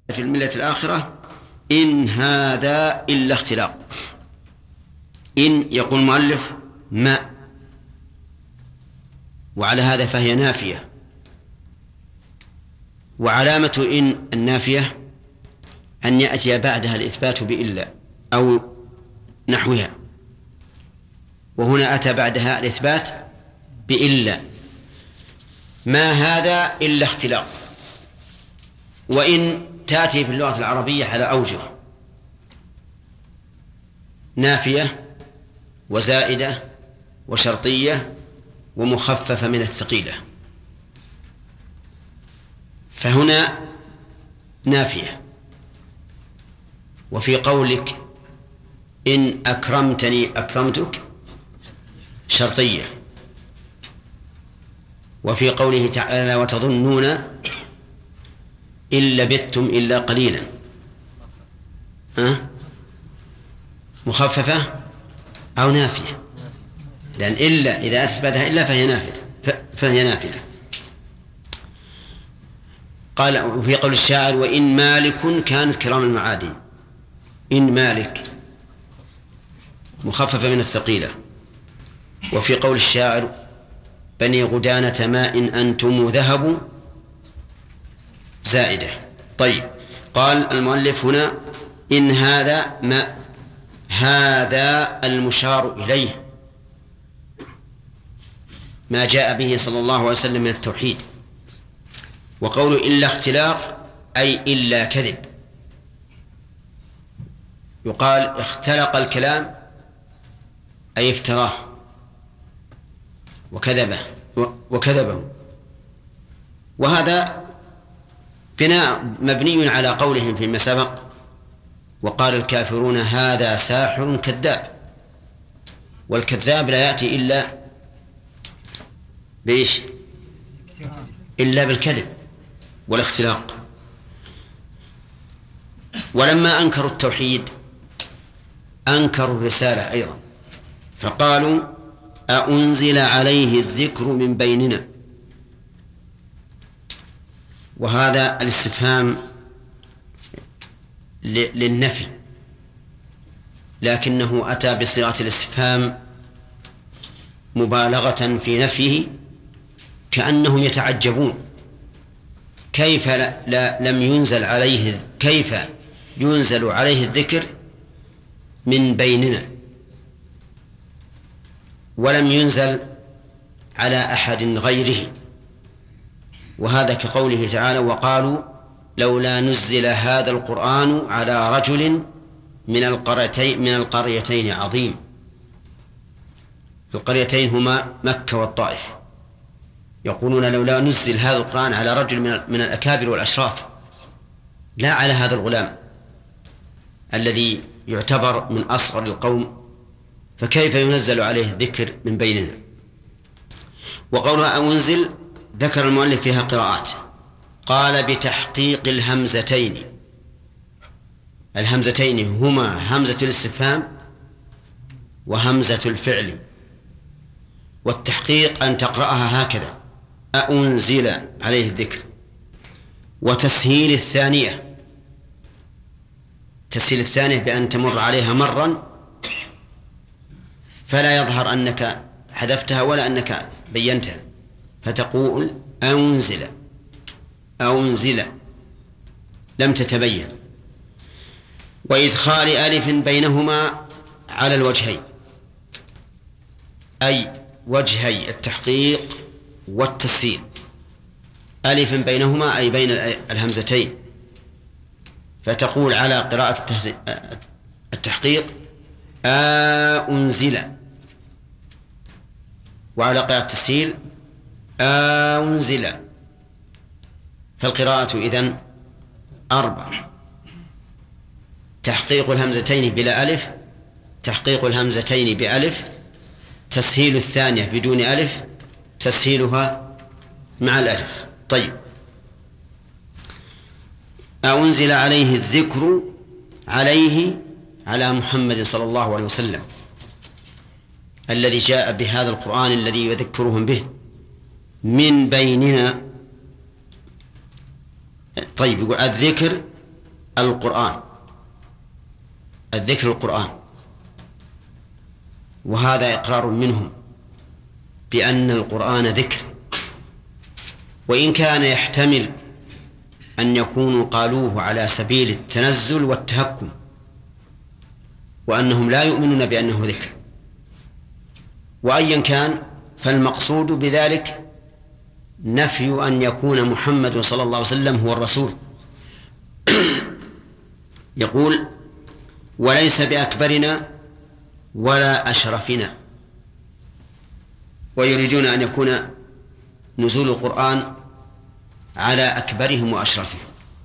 في الملة الآخرة إن هذا إلا اختلاق. إن يقول المؤلف ما، وعلى هذا فهي نافية، وعلامة إن النافية أن يأتي بعدها الإثبات بإلا أو نحوها، وهنا أتى بعدها الإثبات بإلا. ما هذا إلا اختلاق. وإن تأتي في اللغة العربية على أوجه: نافية وزائدة وشرطية ومخففة من الثقيلة. فهنا نافية. وفي قولك إن أكرمتني أكرمتك شرطية. وفي قوله تعالى وتظنون إن لبثتم إلا قليلا مخففة أو نافية، لأن إلا إذا أثبتها إلا فهي نافلة. قال وفي قول الشاعر وإن مالك كانت كرام المعادن. إن مالك مخففة من الثقيلة. وفي قول الشاعر بني غدانة ما إن أنتم ذهب زائدة. طيب، قال المؤلف هنا إن هذا ما، هذا المشار إليه ما جاء به صلى الله عليه وسلم من التوحيد. وقوله إلا اختلاق أي إلا كذب. يقال اختلق الكلام أي افتراه وكذبه. وهذا بناء مبني على قولهم فيما سبق وقال الكافرون هذا ساحر كذاب. والكذاب لا يأتي إلا بإيش؟ إلا بالكذب والاختلاق. ولما أنكروا التوحيد أنكروا الرسالة أيضا، فقالوا أأنزل عليه الذكر من بيننا. وهذا الاستفهام للنفي، لكنه أتى بصيغة الاستفهام مبالغة في نفيه، كأنهم يتعجبون كيف لم ينزل عليه، كيف ينزل عليه الذكر من بيننا ولم ينزل على أحد غيره. وهذا كقوله تعالى وقالوا لولا نزل هذا القرآن على رجل من القريتين عظيم. القريتين هما مكة والطائف. يقولون لولا نزل هذا القرآن على رجل من الأكابر والأشراف، لا على هذا الغلام الذي يعتبر من أصغر القوم، فكيف ينزل عليه الذكر من بيننا. وقولها أنزل ذكر المؤلف فيها قراءات، قال بتحقيق الهمزتين. الهمزتين هما همزة الاستفهام وهمزة الفعل. والتحقيق أن تقرأها هكذا أنزل عليه الذكر. وتسهيل الثانية، تسهيل الثانية بأن تمر عليها مرا فلا يظهر أنك حذفتها ولا أنك بينتها، فتقول أنزل لم تتبين. وإدخال ألف بينهما على الوجهين، أي وجهي التحقيق والتسهيل. ألف بينهما أي بين الهمزتين، فتقول على قراءة التحقيق أنزل، وعلى قراءة التسهيل أنزل. فالقراءة إذن 4: تحقيق الهمزتين بلا ألف، تحقيق الهمزتين بألف، تسهيل الثانية بدون ألف، تسهيلها مع الألف. طيب، أنزل عليه الذكر، عليه على محمد صلى الله عليه وسلم الذي جاء بهذا القرآن الذي يذكرهم به من بيننا. طيب، يقول الذكر القرآن، الذكر القرآن، وهذا إقرار منهم بأن القرآن ذكر، وإن كان يحتمل أن يكونوا قالوه على سبيل التنزل والتهكم، وأنهم لا يؤمنون بأنه ذكر. وأيا كان فالمقصود بذلك نفي أن يكون محمد صلى الله عليه وسلم هو الرسول. يقول: وليس بأكبرنا ولا أشرفنا، ويريدون أن يكون نزول القرآن على أكبرهم وأشرفهم،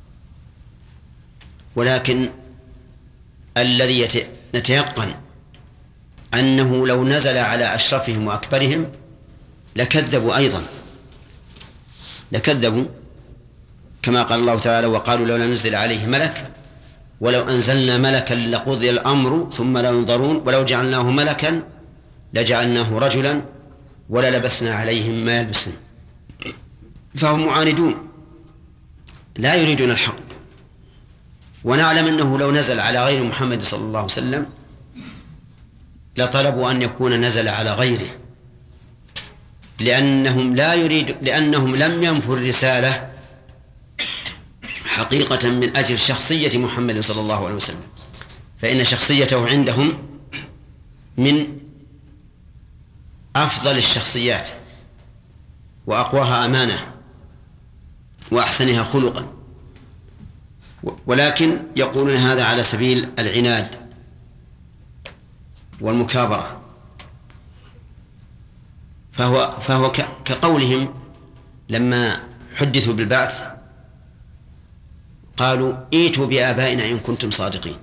ولكن الذي نتيقن أنه لو نزل على أشرفهم وأكبرهم لكذبوا أيضا، لكذبوا، كما قال الله تعالى: وقالوا لولا نزل عليه ملك ولو أنزلنا ملكا لقضي الأمر ثم لا ينظرون ولو جعلناه ملكا لجعلناه رجلا وللبسنا عليهم ما يلبسون. فهم معاندون لا يريدون الحق، ونعلم أنه لو نزل على غير محمد صلى الله عليه وسلم لطلبوا أن يكون نزل على غيره، لأنهم لم ينفوا الرسالة حقيقة من أجل شخصية محمد صلى الله عليه وسلم، فإن شخصيته عندهم من أفضل الشخصيات وأقواها أمانة وأحسنها خلقا، ولكن يقولون هذا على سبيل العناد والمكابرة. فهو كقولهم لما حدثوا بالبعث قالوا: ائتوا بآبائنا إن كنتم صادقين،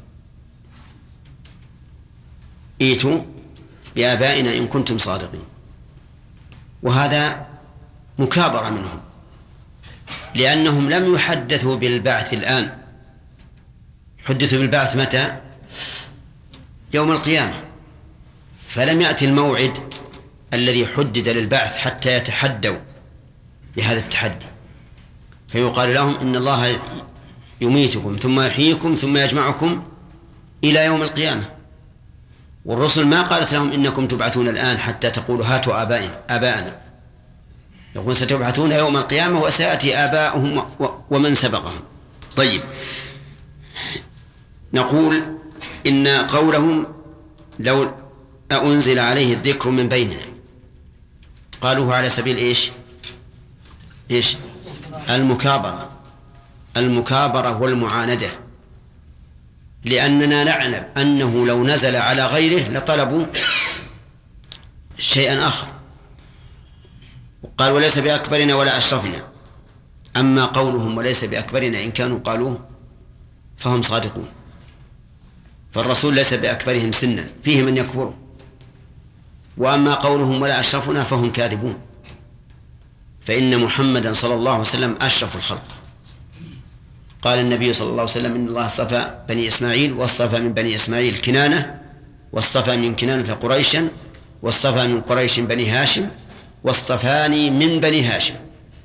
ائتوا بآبائنا إن كنتم صادقين. وهذا مكابرة منهم، لأنهم لم يحدثوا بالبعث الآن، حدثوا بالبعث متى؟ يوم القيامة، فلم يأتي الموعد الذي حدد للبعث حتى يتحدوا بهذا التحدي، فيقال لهم: إن الله يميتكم ثم يحييكم ثم يجمعكم إلى يوم القيامة. والرسل ما قالت لهم: إنكم تبعثون الآن حتى تقولوا هاتوا آباءنا، يقول: ستبعثون يوم القيامة وسيأتي آباؤهم ومن سبقهم. طيب، نقول إن قولهم لو أنزل عليه الذكر من بيننا قالوه على سبيل إيش؟ المكابرة والمعاندة، لأننا نعلم أنه لو نزل على غيره لطلبوا شيئا آخر. قال: وليس بأكبرنا ولا أشرفنا. أما قولهم وليس بأكبرنا إن كانوا قالوه فهم صادقون، فالرسول ليس بأكبرهم سنا، فيه من يكبره. وأما قولهم ولا أشرفنا فهم كاذبون، فإن محمدا صلى الله عليه وسلم أشرف الخلق. قال النبي صلى الله عليه وسلم: إن الله اصطفى بني إسماعيل، واصطفى من بني إسماعيل كنانة، واصطفى من كنانة قريشا، واصطفى من قريش بني هاشم، واصطفاني من بني هاشم.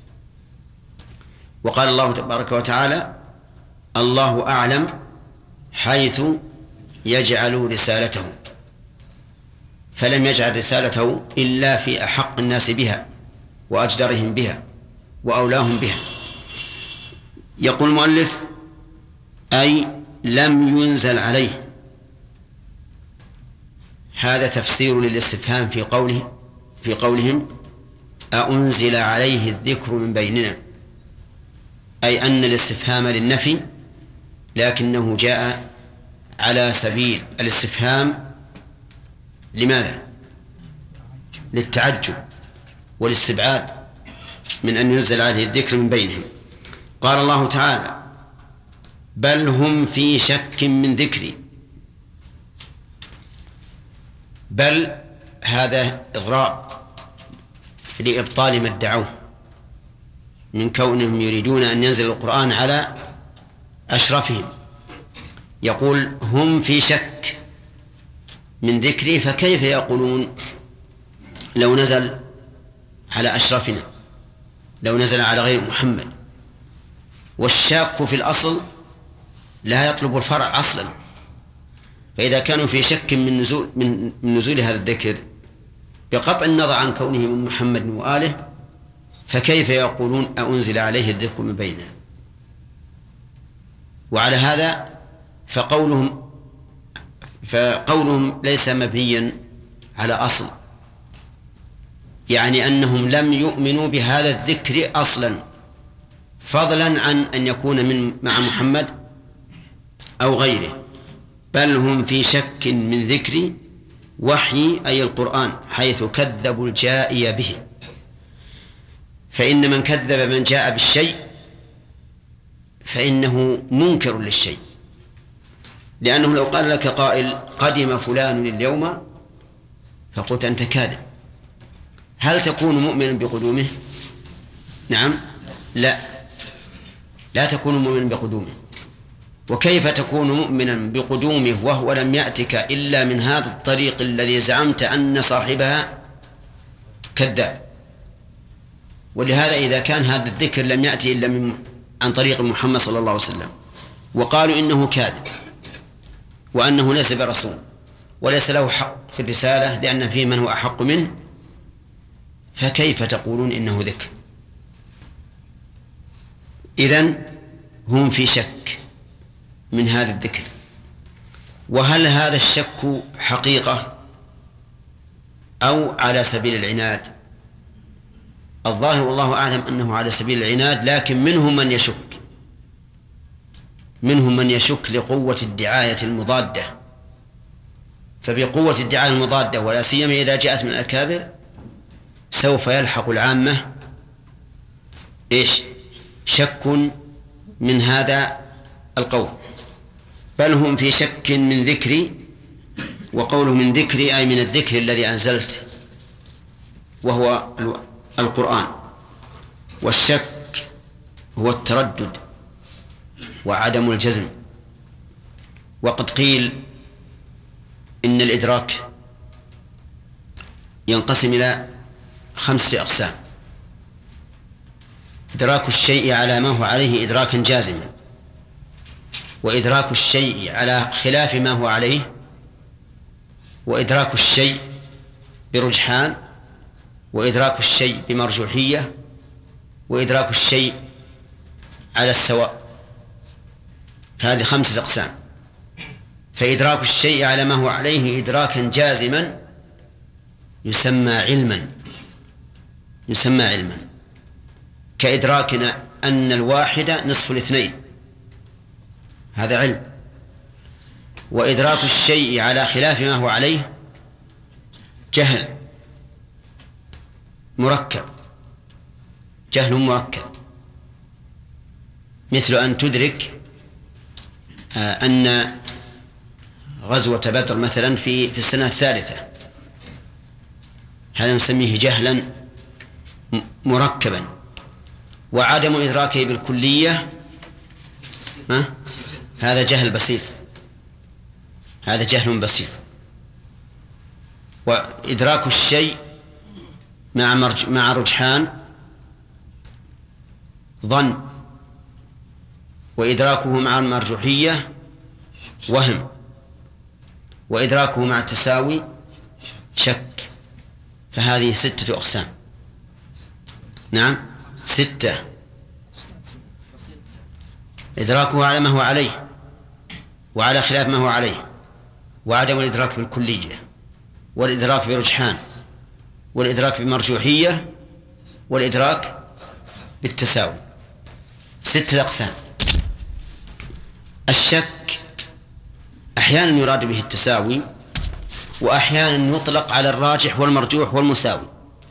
وقال الله تبارك وتعالى: الله أعلم حيث يجعل رسالته، فلم يجعل رسالته إلا في أحق الناس بها وأجدرهم بها وأولاهم بها. يقول المؤلف: أي لم ينزل عليه. هذا تفسير للاستفهام في قولهم: أأنزل عليه الذكر من بيننا، أي أن الاستفهام للنفي، لكنه جاء على سبيل الاستفهام. لماذا؟ للتعجب والاستبعاد من أن ينزل عليه الذكر من بينهم. قال الله تعالى: بل هم في شك من ذكري. بل هذا إضراب لإبطال ما ادعوه من كونهم يريدون أن ينزل القرآن على أشرفهم. يقول: هم في شك من ذكري، فكيف يقولون لو نزل على أشرفنا، لو نزل على غير محمد؟ والشاك في الأصل لا يطلب الفرع أصلا. فإذا كانوا في شك من نزول هذا الذكر بقطع النظر عن كونه من محمد وآله، فكيف يقولون أنزل عليه الذكر من بيننا؟ وعلى هذا فقولهم ليس مبنيا على أصل، يعني أنهم لم يؤمنوا بهذا الذكر أصلا، فضلا عن أن يكون مع محمد أو غيره، بل هم في شك من ذكر وحي أي القرآن، حيث كذبوا الجائي به. فإن من كذب من جاء بالشيء فإنه منكر للشيء، لأنه لو قال لك قائل قدم فلان اليوم فقلت أنت كاذب، هل تكون مؤمنا بقدومه؟ نعم، لا تكون مؤمنا بقدومه. وكيف تكون مؤمنا بقدومه وهو لم يأتك إلا من هذا الطريق الذي زعمت أن صاحبها كذاب؟ ولهذا إذا كان هذا الذكر لم يأتي إلا عن طريق محمد صلى الله عليه وسلم، وقالوا إنه كاذب وأنه ليس برسول وليس له حق في الرسالة لأن فيه من هو أحق منه، فكيف تقولون إنه ذكر؟ إذن هم في شك من هذا الذكر. وهل هذا الشك حقيقة أو على سبيل العناد؟ الظاهر والله أعلم أنه على سبيل العناد، لكن منهم من يشك لقوة الدعاية المضادة. فبقوة الدعاية المضادة ولا سيما إذا جاءت من الأكابر سوف يلحق العامة شك من هذا القول. بل هم في شك من ذكري، وقوله من ذكري أي من الذكر الذي أنزلت وهو القرآن. والشك هو التردد وعدم الجزم. وقد قيل إن الإدراك ينقسم إلى 5 أقسام: إدراك الشيء على ما هو عليه إدراكا جازما، وإدراك الشيء على خلاف ما هو عليه، وإدراك الشيء برجحان، وإدراك الشيء بمرجوحية، وإدراك الشيء على السواء. فهذه 5 أقسام. فإدراك الشيء على ما هو عليه إدراكا جازما يسمى علما، كإدراكنا أن الواحد نصف الاثنين، هذا علم. وإدراك الشيء على خلاف ما هو عليه جهل مركب، مثل أن تدرك أن غزوة بدر مثلا في السنة الثالثة، هذا نسميه جهلا مركبا. وعدم إدراكه بالكلية هذا جهل بسيط، هذا جهل بسيط. وإدراك الشيء مع رجحان ظن، وإدراكه مع المرجوحية وهم، وإدراكه مع التساوي شك. فهذه 6 أقسام. نعم 6: إدراكه على ما هو عليه وعلى خلاف ما هو عليه، وعدم الإدراك بالكلية، والإدراك برجحان، والإدراك بمرجوحية، والإدراك بالتساوي. 6 أقسام. الشك أحيانا يراد به التساوي، وأحيانا يطلق على الراجح والمرجوح والمساوي.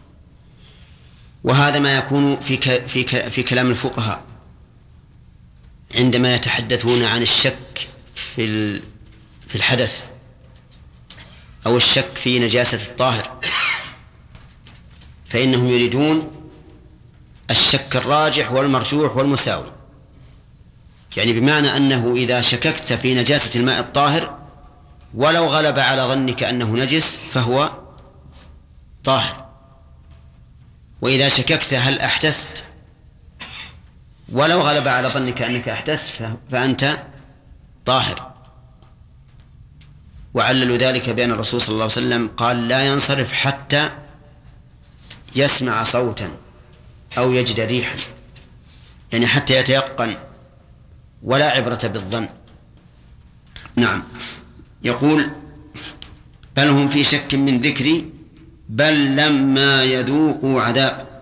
وهذا ما يكون في كلام الفقهاء عندما يتحدثون عن الشك في الحدث أو الشك في نجاسة الطاهر، فإنهم يريدون الشك الراجح والمرجوح والمساوي، يعني بمعنى أنه إذا شككت في نجاسة الماء الطاهر ولو غلب على ظنك أنه نجس فهو طاهر، وإذا شككت هل أحدثت ولو غلب على ظنك أنك أحدثت فأنت طاهر. وعللوا ذلك بأن الرسول صلى الله عليه وسلم قال لا ينصرف حتى يسمع صوتا أو يجد ريحا، يعني حتى يتيقن، ولا عبرة بالظن. نعم. يقول بل هم في شك من ذكري بل لما يذوقوا عذاب.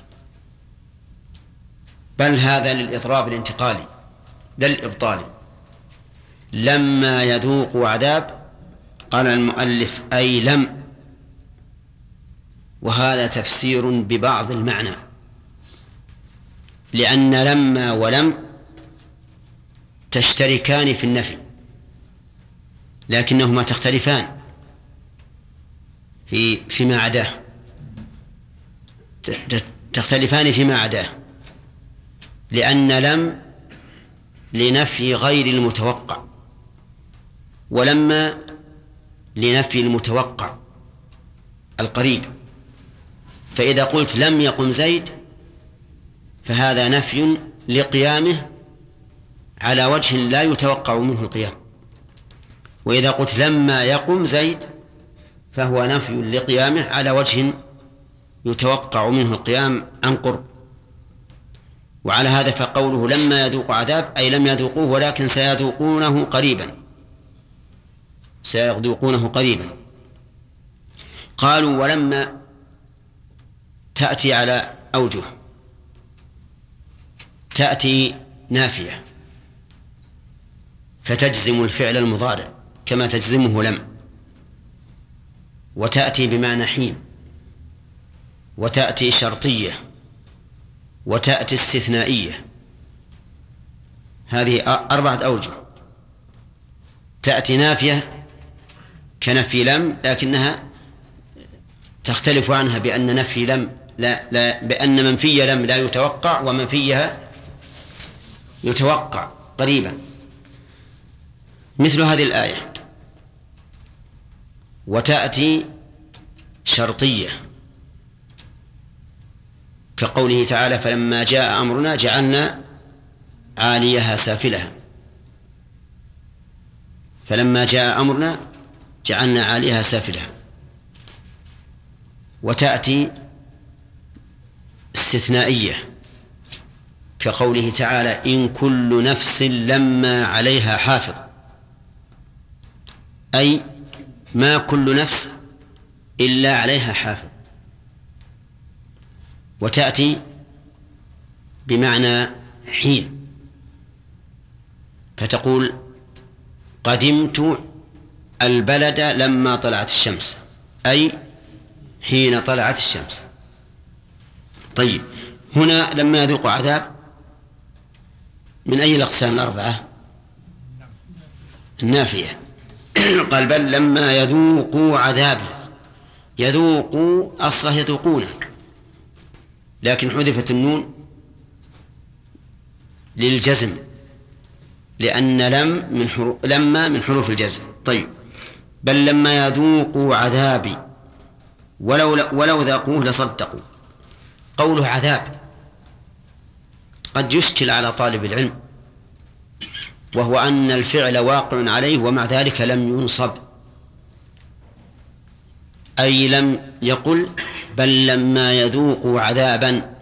بل هذا للإضراب الانتقالي لا الإبطالي. لما يذوقوا عذاب قال المؤلف أي لم، وهذا تفسير ببعض المعنى، لأن لما ولم تشتركان في النفي لكنهما تختلفان فيما عداه، تختلفان فيما عداه، لأن لم لنفي غير المتوقع، ولما لنفي المتوقع القريب. فإذا قلت لم يقم زيد فهذا نفي لقيامه على وجه لا يتوقع منه القيام، وإذا قلت لما يقم زيد فهو نفي لقيامه على وجه يتوقع منه القيام عن قرب. وعلى هذا فقوله لما يذوق عذاب أي لم يذوقوه ولكن سيذوقونه قريبا، سيذوقونه قريبا. قالوا ولما تأتي على أوجه، تأتي نافية فتجزم الفعل المضارع كما تجزمه لم، وتأتي بمعنى حين، وتأتي شرطية، وتأتي استثنائية. هذه 4 أوجه. تأتي نافية كنفي لم، لكنها تختلف عنها بأن نفي لم لا بأن منفي لم لا يتوقع ومنفيها يتوقع قريبا، مثل هذه الآية. وتأتي شرطية كقوله تعالى فلما جاء أمرنا جعلنا عاليها سافلها. فلما جاء أمرنا جعلنا عاليها سافلها. وتأتي استثنائية كقوله تعالى إن كل نفس لما عليها حافظ، أي ما كل نفس إلا عليها حافظ. وتأتي بمعنى حين فتقول قدمت البلد لما طلعت الشمس، أي حين طلعت الشمس. طيب هنا لما يذوق عذاب من أي الأقسام 4؟ النافية. قال بل لما يذوقوا عذابي. يذوقوا أصله يذوقونه، لكن حذفت النون للجزم، لأن لما من حروف الجزم. طيب بل لما يذوقوا عذابي ولو ذاقوه لصدقوا. قوله عذاب قد يشكل على طالب العلم، وهو أن الفعل واقع عليه ومع ذلك لم ينصب، أي لم يقل بل لما يذوقوا عذابا.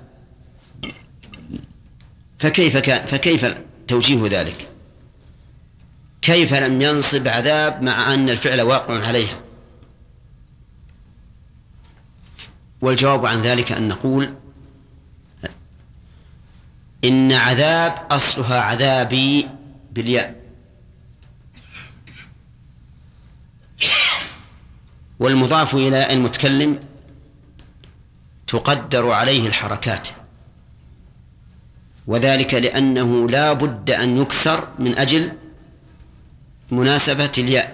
فكيف توجيه ذلك؟ كيف لم ينصب عذاب مع أن الفعل واقع عليها؟ والجواب عن ذلك أن نقول إن عذاب أصلها عذابي بالياء، والمضاف إلى المتكلم تقدر عليه الحركات، وذلك لأنه لا بد أن يكسر من أجل مناسبة الياء،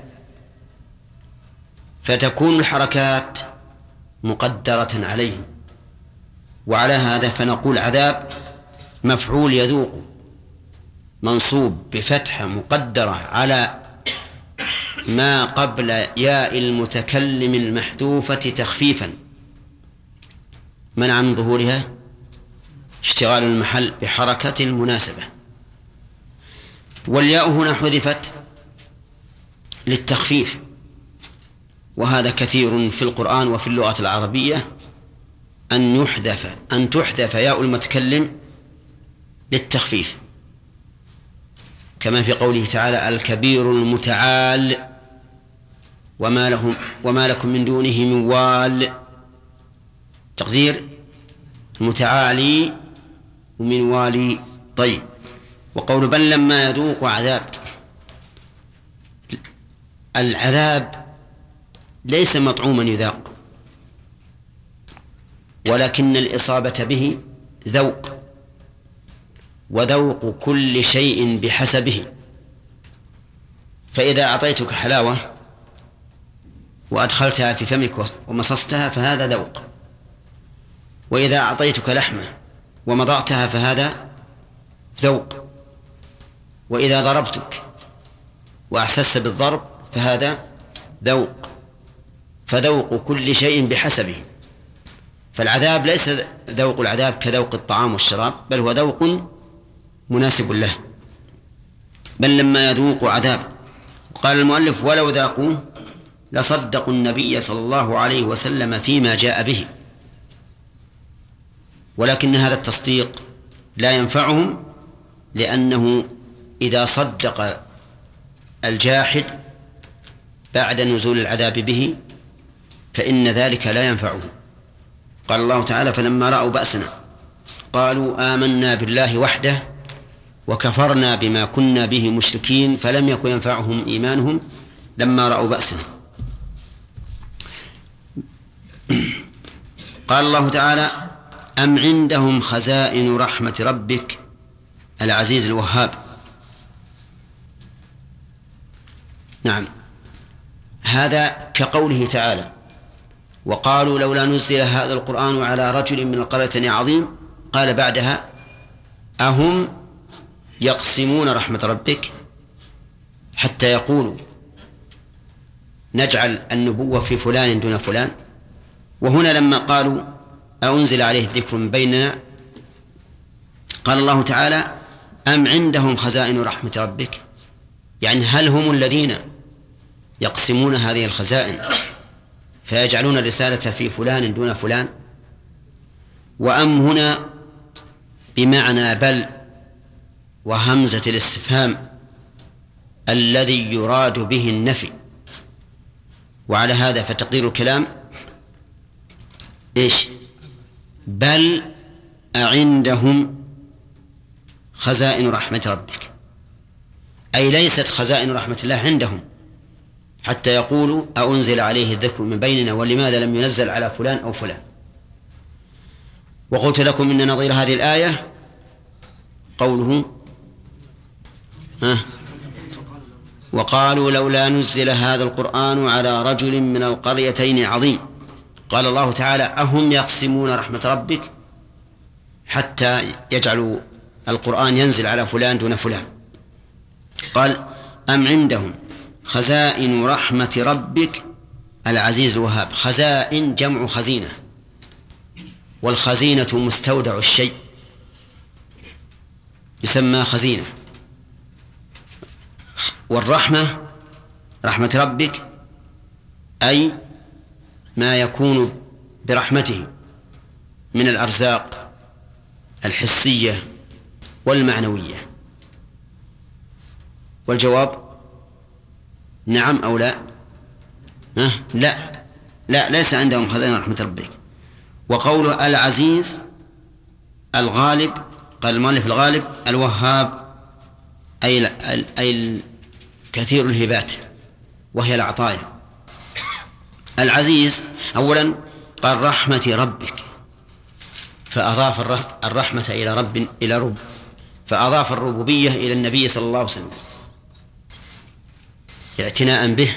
فتكون الحركات مقدرة عليه. وعلى هذا فنقول عذاب مفعول يذوق منصوب بفتحة مقدرة على ما قبل ياء المتكلم المحذوفة تخفيفا منع من ظهورها اشتغال المحل بحركة المناسبة. والياء هنا حذفت للتخفيف، وهذا كثير في القرآن وفي اللغة العربية أن تحذف ياء المتكلم للتخفيف، كما في قوله تعالى الكبير المتعال وما لكم من دونه من وال، تقدير المتعالي ومن والي. طيب، وقول بل لما يذوق عذاب، العذاب ليس مطعوما يذاق، ولكن الإصابة به ذوق، وذوق كل شيء بحسبه. فإذا أعطيتك حلاوة وأدخلتها في فمك ومصصتها فهذا ذوق، وإذا أعطيتك لحمة ومضغتها فهذا ذوق، وإذا ضربتك وأحسست بالضرب فهذا ذوق. فذوق كل شيء بحسبه. فالعذاب ليس ذوق العذاب كذوق الطعام والشراب، بل هو ذوق مناسب له. بل لما يذوق عذاب. قال المؤلف ولو ذاقوه لصدقوا النبي صلى الله عليه وسلم فيما جاء به، ولكن هذا التصديق لا ينفعهم، لأنه إذا صدق الجاحد بعد نزول العذاب به فإن ذلك لا ينفعه. قال الله تعالى فلما رأوا بأسنا قالوا آمنا بالله وحده وكفرنا بما كنا به مشركين فلم يكن ينفعهم إيمانهم لما رأوا بأسنا. قال الله تعالى أم عندهم خزائن رحمة ربك العزيز الوهاب. نعم، هذا كقوله تعالى وقالوا لولا نزل هذا القرآن على رجل من القريتين عظيم، قال بعدها أهم يقسمون رحمة ربك حتى يقولوا نجعل النبوة في فلان دون فلان. وهنا لما قالوا أنزل عليه الذكر من بيننا قال الله تعالى أم عندهم خزائن رحمة ربك، يعني هل هم الذين يقسمون هذه الخزائن فيجعلون الرسالة في فلان دون فلان؟ وأم هنا بمعنى بل وهمزة الاستفهام الذي يراد به النفي، وعلى هذا فتقدير الكلام إيش؟ بل أعندهم خزائن رحمة ربك، أي ليست خزائن رحمة الله عندهم حتى يقولوا أنزل عليه الذكر من بيننا ولماذا لم ينزل على فلان أو فلان. وقلت لكم إن نظير هذه الآية قوله وقالوا لولا نزل هذا القرآن على رجل من القريتين عظيم. قال الله تعالى أهم يقسمون رحمة ربك حتى يجعلوا القرآن ينزل على فلان دون فلان. قال أم عندهم خزائن رحمة ربك العزيز الوهاب. خزائن جمع خزينة، والخزينة مستودع الشيء يسمى خزينة. والرحمة رحمة ربك أي ما يكون برحمته من الأرزاق الحسية والمعنوية. والجواب نعم أو لا؟ لا ليس عندهم خزائن رحمة ربك. وقوله العزيز الغالب، قال المؤلف الغالب الوهاب أي كثير الهبات وهي العطايا. العزيز أولا قال رحمة ربك فأضاف الرحمة إلى رب فأضاف الربوبية إلى النبي صلى الله عليه وسلم اعتناء به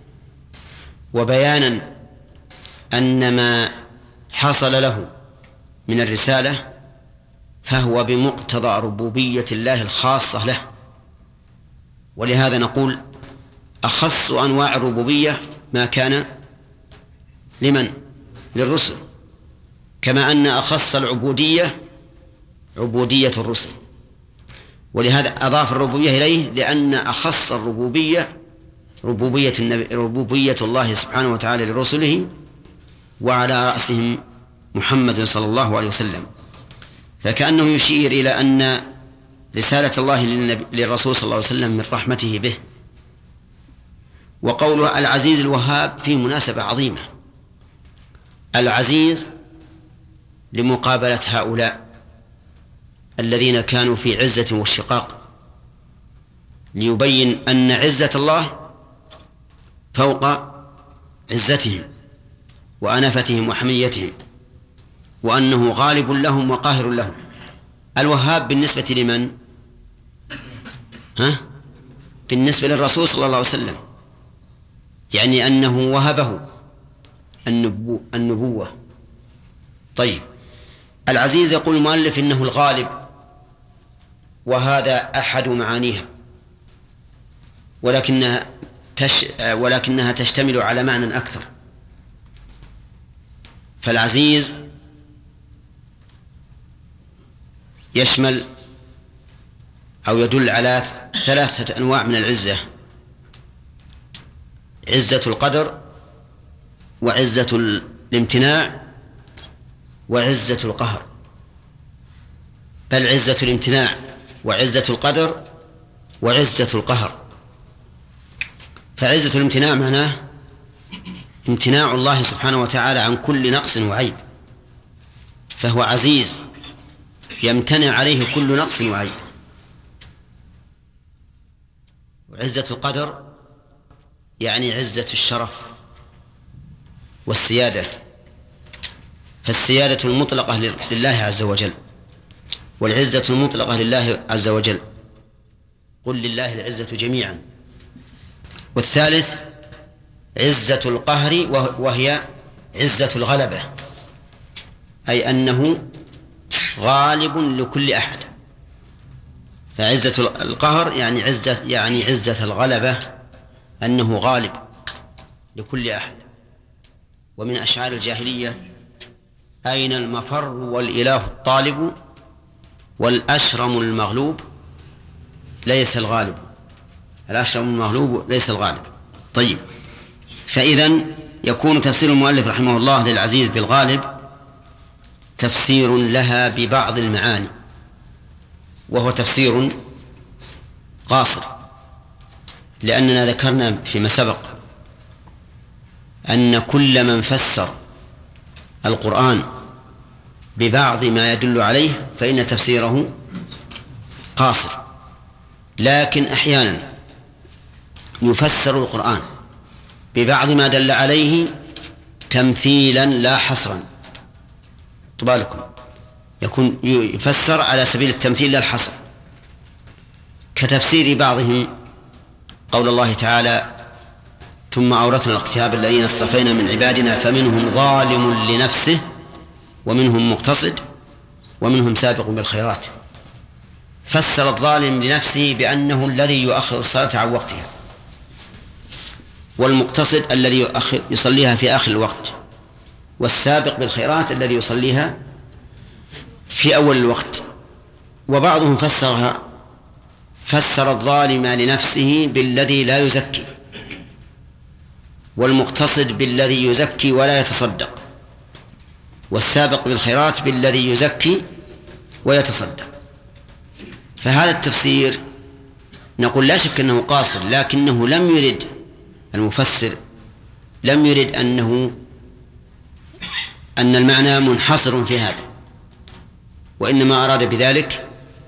وبيانا أن ما حصل له من الرسالة فهو بمقتضى ربوبية الله الخاصة له. ولهذا نقول أخص أنواع الربوبية ما كان لمن؟ للرسل، كما أن أخص العبودية عبودية الرسل. ولهذا أضاف الربوبية إليه، لأن أخص الربوبية ربوبية الله سبحانه وتعالى لرسله، وعلى رأسهم محمد صلى الله عليه وسلم. فكأنه يشير إلى أن رسالة الله للرسول صلى الله عليه وسلم من رحمته به. وقوله العزيز الوهاب فيه مناسبة عظيمة. العزيز لمقابلة هؤلاء الذين كانوا في عزة واشتقاق، ليبين أن عزة الله فوق عزتهم وأنفتهم وحميتهم، وأنه غالب لهم وقاهر لهم. الوهاب بالنسبة لمن؟ بالنسبة للرسول صلى الله عليه وسلم، يعني أنه وهبه النبوة. طيب، العزيز يقول المؤلف إنه الغالب، وهذا أحد معانيها، ولكنها تشتمل على معنى أكثر. فالعزيز يشمل أو يدل على 3 أنواع من العزة: عزة القدر، وعزة الامتناع، وعزة القهر. بل عزة الامتناع وعزة القدر وعزة القهر. فعزة الامتناع معناه امتناع الله سبحانه وتعالى عن كل نقص وعيب، فهو عزيز يمتنع عليه كل نقص وعيب. وعزة القدر يعني عزة الشرف والسيادة، فالسيادة المطلقة لله عز وجل، والعزة المطلقة لله عز وجل. قل لله العزة جميعا. والثالث عزة القهر، وهي عزة الغلبة، أي أنه غالب لكل أحد. فعزة القهر يعني عزة الغلبة، أنه غالب لكل أحد. ومن أشعار الجاهلية: أين المفر والإله الطالب، والأشرم المغلوب ليس الغالب. الأشرم المغلوب ليس الغالب. طيب، فإذن يكون تفسير المؤلف رحمه الله للعزيز بالغالب تفسير لها ببعض المعاني، وهو تفسير قاصر، لأننا ذكرنا فيما سبق أن كل من فسر القرآن ببعض ما يدل عليه فإن تفسيره قاصر. لكن أحيانا يفسر القرآن ببعض ما دل عليه تمثيلا لا حصرا. طبالكم يكون يفسر على سبيل التمثيل لا الحصر، كتفسير بعضهم قول الله تعالى: ثم أورثنا الكتاب الذين اصطفينا من عبادنا فمنهم ظالم لنفسه ومنهم مقتصد ومنهم سابق بالخيرات. فسر الظالم لنفسه بأنه الذي يؤخر الصلاة عن وقتها، والمقتصد الذي يصليها في آخر الوقت، والسابق بالخيرات الذي يصليها في أول الوقت. وبعضهم فسر الظالم لنفسه بالذي لا يزكي، والمقتصد بالذي يزكي ولا يتصدق، والسابق بالخيرات بالذي يزكي ويتصدق. فهذا التفسير نقول لا شك أنه قاصر، لكنه لم يرد المفسر أن المعنى منحصر في هذا، وإنما أراد بذلك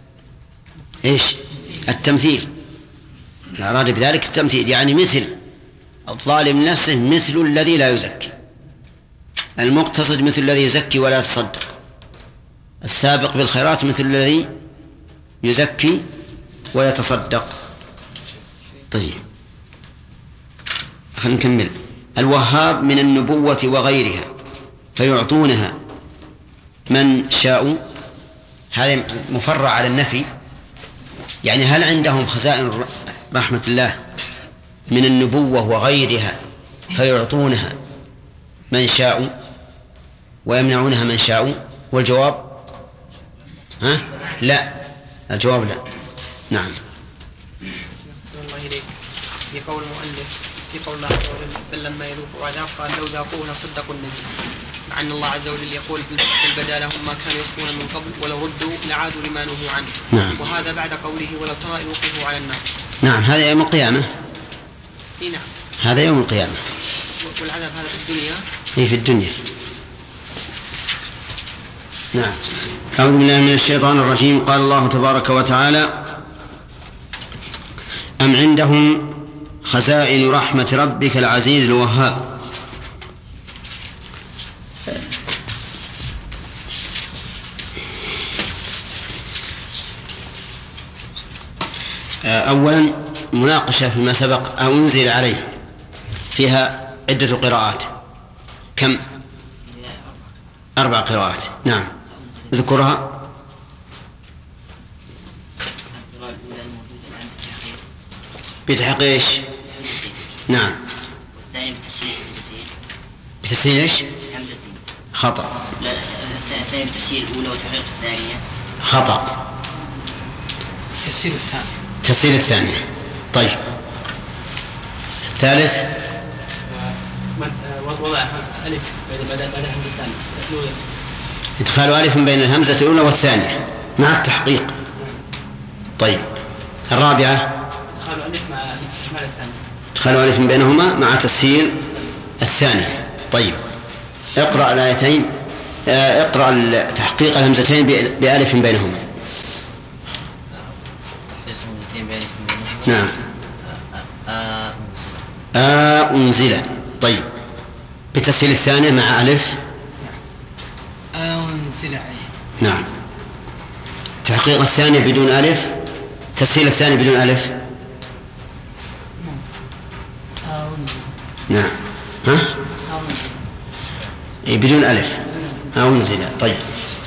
التمثيل. أراد بذلك التمثيل، يعني مثل الظالم نفسه مثل الذي لا يزكي، المقتصد مثل الذي يزكي ولا يتصدق، السابق بالخيرات مثل الذي يزكي ويتصدق. طيب، خلينا نكمل. الوهاب من النبوة وغيرها فيعطونها من شاء. هذا مفرع على النفي، يعني هل عندهم خزائن رحمة الله من النبوة وغيرها فيعطونها من شاء ويمنعونها من شاء؟ والجواب لا، الجواب لا. نعم. الله إليك. في قول المؤلف في قول الله عز وجل بل لما يذوقوا عذاب قال لو ذاقوه لصدقوا النبي، مع أن الله عز وجل يقول بل بدا لهم ما كانوا يخفون من قبل ولو ردوا لعادوا لما نهوا عنه. نعم. وهذا بعد قوله ولو ترى إذ وقفوا على النار. نعم هذا يوم القيامة. نعم هذا يوم القيامة. والعذاب هذا في الدنيا. في الدنيا. نعم. أعوذ بالله من الشيطان الرجيم. قال الله تبارك وتعالى أم عندهم خزائن رحمة ربك العزيز الوهاب. أولا مناقشة فيما سبق أو أنزل عليه فيها عدة قراءات. كم؟ 4 قراءات. نعم اذكرها. بتحقيق ايش؟ نعم. الثاني بتسهيل ايش؟ همزتين. خطأ. لا الثاني بتسهيل الأولى وتحقيق الثانية. خطأ. تسهيل الثاني. تسهيل الثانية. طيب الثالث وضع ألف بعد الهمزة الثانية. إدخال ألف بين الهمزة الأولى والثانية مع التحقيق. طيب الرابعة إدخال ألف مع إكمال الثانية. إدخال ألف بينهما مع تسهيل الثانية. طيب اقرأ الآيتين. اقرأ تحقيق الهمزتين بألف بينهما. تحقيق همزتين بألف بينهما. نعم. أنزل. طيب بتسهيل الثانية مع ألف. أنزل عليه. نعم. تحقيق الثانية بدون ألف. تسهيل الثانية بدون ألف. نعم. ها؟ بدون ألف. أنزل. طيب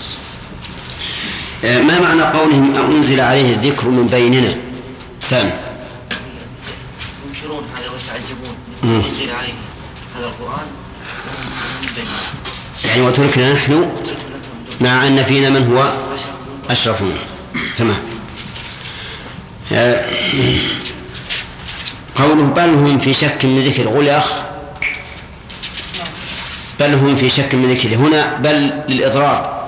ما معنى قولهم أنزل عليه الذكر من بيننا؟ سامي. ينكرون هذا ويتعجبون. أنزل عليه هذا القرآن من بيننا. يعني وتركنا نحن مع أن فينا من هو أشرف منه. تمام. قوله بل هم في شك من ذكر. قول يا أخ بل هم في شك من ذكر. هنا بل للإضرار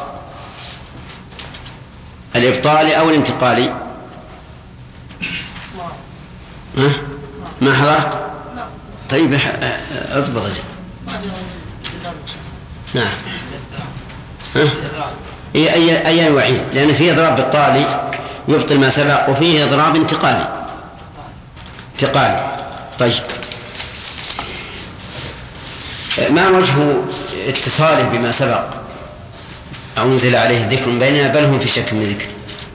الإبطال أو الانتقالي. ما حضرت؟ طيب اضبط أجل. نعم. أي نوعين؟ لأن فيه إضراب بالطالي يبطل ما سبق وفيه إضراب انتقالي. طيب ما وجه اتصاله بما سبق أنزل عليه الذكر من بيننا بل هم في شك من ذكر؟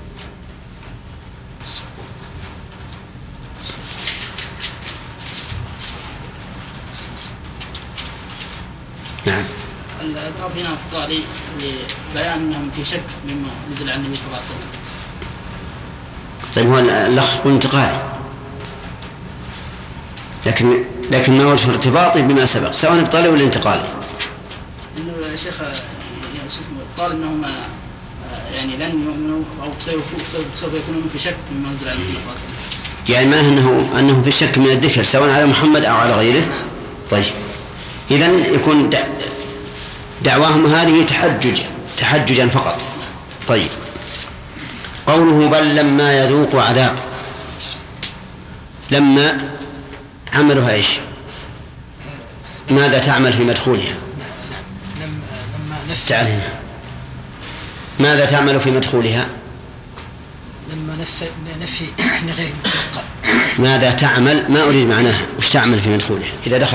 نعم. الإضراب هنا أفضل لبيان أنهم في شك مما نزل عن النبي صلى الله عليه وسلم. طيب هو اللخ انتقالي لكن ما وجه ارتباطه بما سبق سواء ابطالي ولا انتقالي؟ إنه يا شيخ قال أنهم يعني لن يؤمنوا أو سوف يكونوا في شك مما نزل عن النبي صلى الله عليه وسلم. يعني ما أنه في شك من الذكر سواء على محمد أو على غيره. نعم. طيب إذن يكون دعواهم هذه تحججا فقط. طيب قوله بل لما يذوق عذاب. لما عملها ايش؟ ماذا تعمل في مدخولها؟ لما تعال هنا. ماذا تعمل في مدخولها؟ لما نفي لغير متوقع. ماذا تعمل؟ ما أريد معناها. وش تعمل في مدخولها؟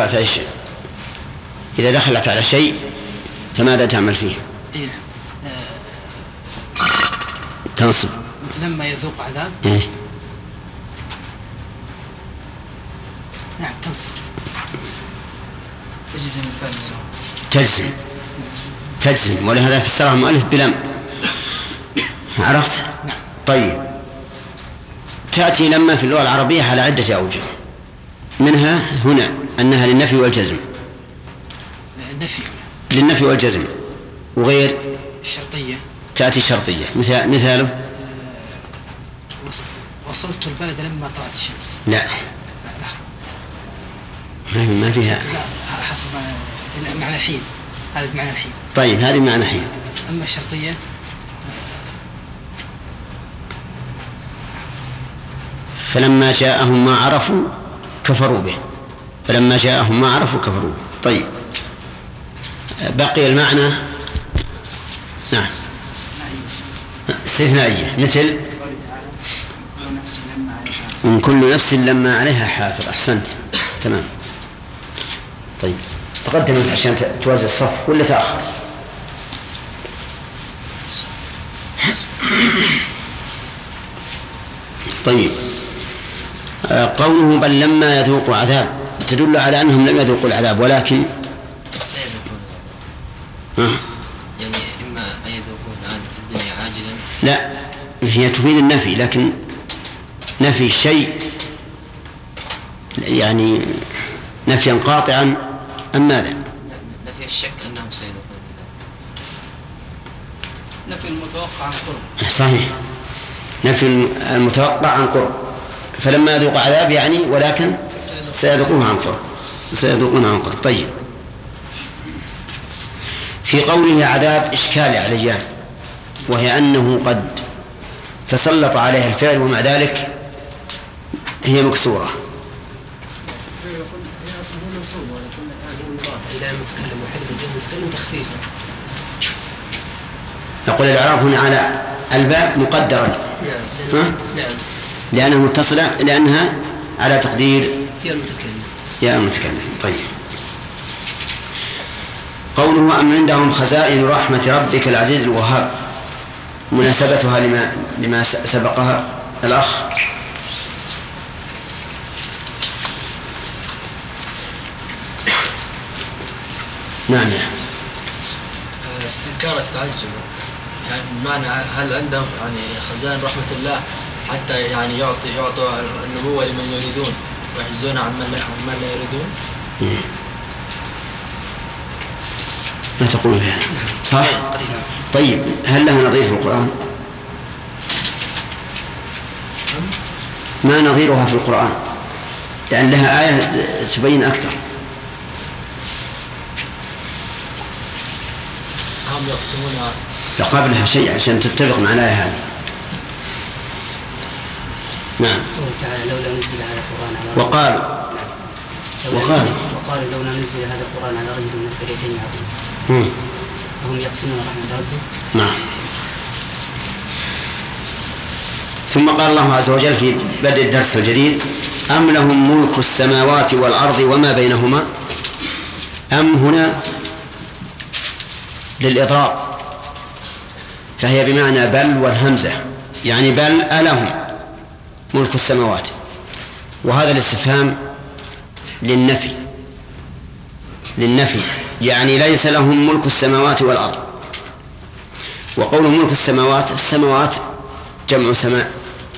إذا دخلت على شيء فماذا تعمل فيه؟ تنصب. لما يذوق عذاب. نعم تنصب. تجزم الفعل. تجزم ولهذا فسرها المؤلف بلم. عرفت؟ نعم. طيب تأتي لما في اللغة العربية على عدة أوجه. منها هنا أنها للنفي والجزم. للنفي والجزم. وغير الشرطية. تأتي شرطية. مثاله وصلت البلد لما طلعت الشمس. لا ما فيها. لا حسب معنى الحين، هذا بمعنى الحين. طيب هذه معنى حين. أما الشرطية فلما جاءهم ما عرفوا كفروا به. فلما جاءهم ما عرفوا كفروا به. طيب بقي المعنى. نعم استثنائية مثل من كل نفس لما عليها حافظ. أحسنت تمام. طيب تقدمت عشان توازي الصف ولا تأخر؟ طيب قوله بل لما يذوقوا عذاب تدل على أنهم لم يذوقوا العذاب ولكن يعني إما أن يذوقوا الآن في الدنيا عاجلا. لا هي تفيد النفي لكن نفي شيء يعني نفيا قاطعا أم ماذا؟ نفي الشك أنهم سيذوقون. نفي المتوقع عن قرب. صحيح نفي المتوقع عن قرب. فلما يذوق عذاب يعني ولكن سيذوقون عن قرب. سيذوقون عن قرب. طيب في قوله عذاب إشكال عليان وهي أنه قد تسلط عليها الفعل ومع ذلك هي مكسورة. هي أصلا هي منصوبة ولكن هذه مضافة إلى المتكلم وحذف الجملة المتكلم تخفيفا. نقول الإعراب هنا على الباء مقدرا. نعم لأنها متصلة لأنها على تقدير يا المتكلم. طيب قوله أم عندهم خزائن رحمة ربك العزيز الوهاب مناسبتها لما سبقها الأخ. نعم استنكار التعجب يعني بمعنى هل عندهم يعني خزائن رحمة الله حتى يعني يعطوا النبوة لمن يريدون ويحجزون عمن لا يريدون. ما تقول فيها صح؟ طيب هل لها نظير في القرآن؟ ما نظيرها في القرآن؟ لأن لها آية تبين أكثر. هم يقسمون لقبلها شيء عشان تتفق مع الآية هذه. نعم لولا نزل هذا القرآن على وقالوا لولا نزل هذا القرآن على رجل من القريتين عظيم وهم يقسمون رحمة ربهم. نعم. ثم قال الله عز وجل في بدء الدرس الجديد أم لهم ملك السماوات والأرض وما بينهما. أم هنا للإضراب فهي بمعنى بل والهمزة يعني بل ألهم ملك السماوات وهذا الاستفهام للنفي يعني ليس لهم ملك السماوات والأرض. وقول ملك السماوات جمع سماء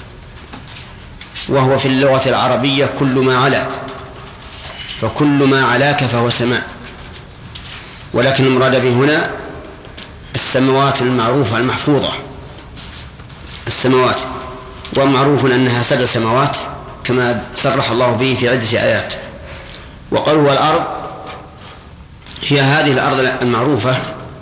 وهو في اللغة العربية كل ما علا فكل ما علاك فهو سماء ولكن المراد به هنا السماوات المعروفة المحفوظة السماوات ومعروف أنها 7 سماوات كما صرح الله به في عدة آيات. وقالوا والأرض هي هذه الأرض المعروفة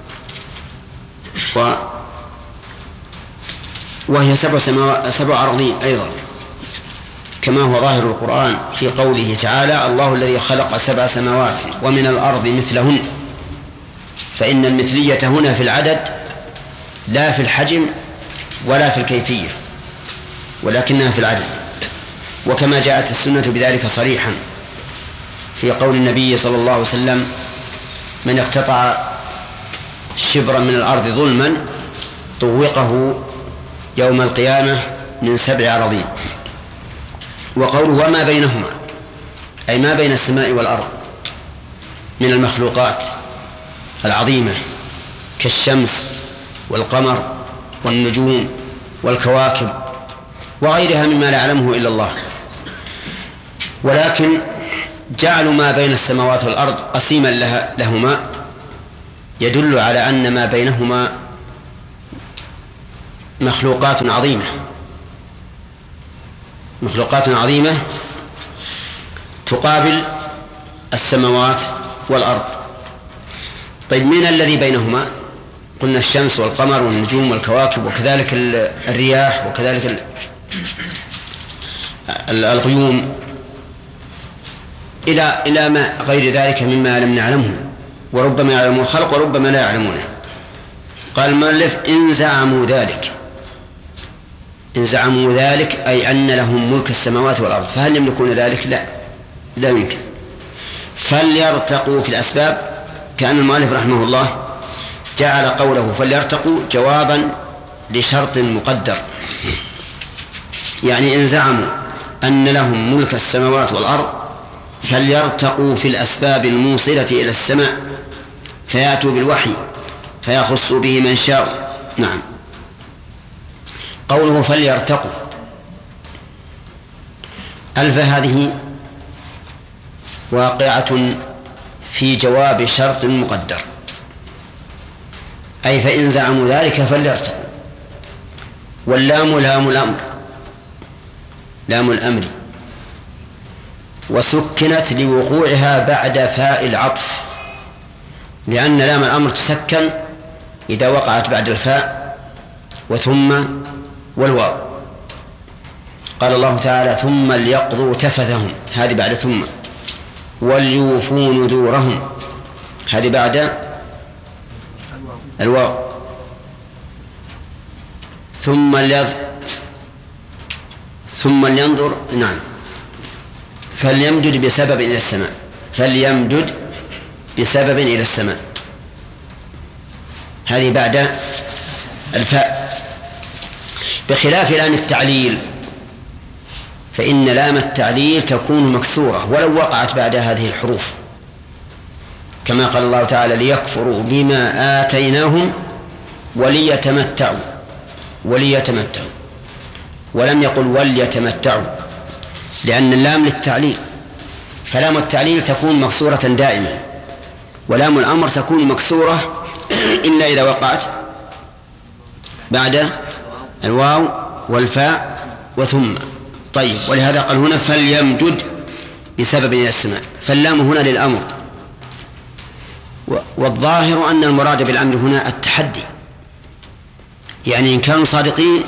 وهي 7 أراضين أيضا كما هو ظاهر القرآن في قوله تعالى الله الذي خلق 7 سماوات ومن الأرض مثلهن. فإن المثلية هنا في العدد لا في الحجم ولا في الكيفية ولكنها في العدد وكما جاءت السنة بذلك صريحا في قول النبي صلى الله عليه وسلم من اقتطع شبرا من الأرض ظلما طوقه يوم القيامة من 7 أراضين. وقوله وما بينهما أي ما بين السماء والأرض من المخلوقات العظيمة كالشمس والقمر والنجوم والكواكب وغيرها مما لا يعلمه إلا الله. ولكن جعلوا ما بين السماوات والأرض قسيما لهما يدل على أن ما بينهما مخلوقات عظيمة مخلوقات عظيمة تقابل السماوات والأرض. طيب من الذي بينهما؟ قلنا الشمس والقمر والنجوم والكواكب، وكذلك الرياح، وكذلك الغيوم، إلى ما غير ذلك مما لم نعلمه، وربما يعلمون الخلق وربما لا يعلمونه. قال المؤلف إن زعموا ذلك. إن زعموا ذلك أي أن لهم ملك السماوات والأرض، فهل يملكون ذلك؟ لا يمكن. فليرتقوا في الأسباب. كأن المؤلف رحمه الله جعل قوله فليرتقوا جوابا لشرط مقدر، يعني إن زعموا أن لهم ملك السماوات والأرض فليرتقوا في الأسباب الموصلة إلى السماء فيأتوا بالوحي فيخصوا به من شاء. نعم. قوله فليرتقوا، ألف هذه واقعة في جواب شرط مقدر، أي فإن زعموا ذلك فليرتقوا. واللام لام الأمر، لام الأمر، وسكنت لوقوعها بعد فاء العطف، لأن لام الأمر تسكن إذا وقعت بعد الفاء وثم والواو. قال الله تعالى ثم ليقضوا تفثهم، هذه بعد ثم، وليوفوا نذورهم، هذه بعد الواو، ثم لينظر. نعم. فليمدد بسبب إلى السماء، فليمدد بسبب إلى السماء، هذه بعد الفاء. بخلاف لام التعليل، فإن لام التعليل تكون مكسورة ولو وقعت بعد هذه الحروف، كما قال الله تعالى ليكفروا بما آتيناهم وليتمتعوا، ولم يقل وليتمتعوا، لأن اللام للتعليل، فلام التعليل تكون مكسورة دائما، ولام الأمر تكون مكسورة إلا إذا وقعت بعد الواو والفاء وثم. طيب، ولهذا قال هنا فليمدد بسبب إلى السماء، فاللام هنا للأمر. والظاهر أن المراد بالأمر هنا التحدي، يعني إن كانوا صادقين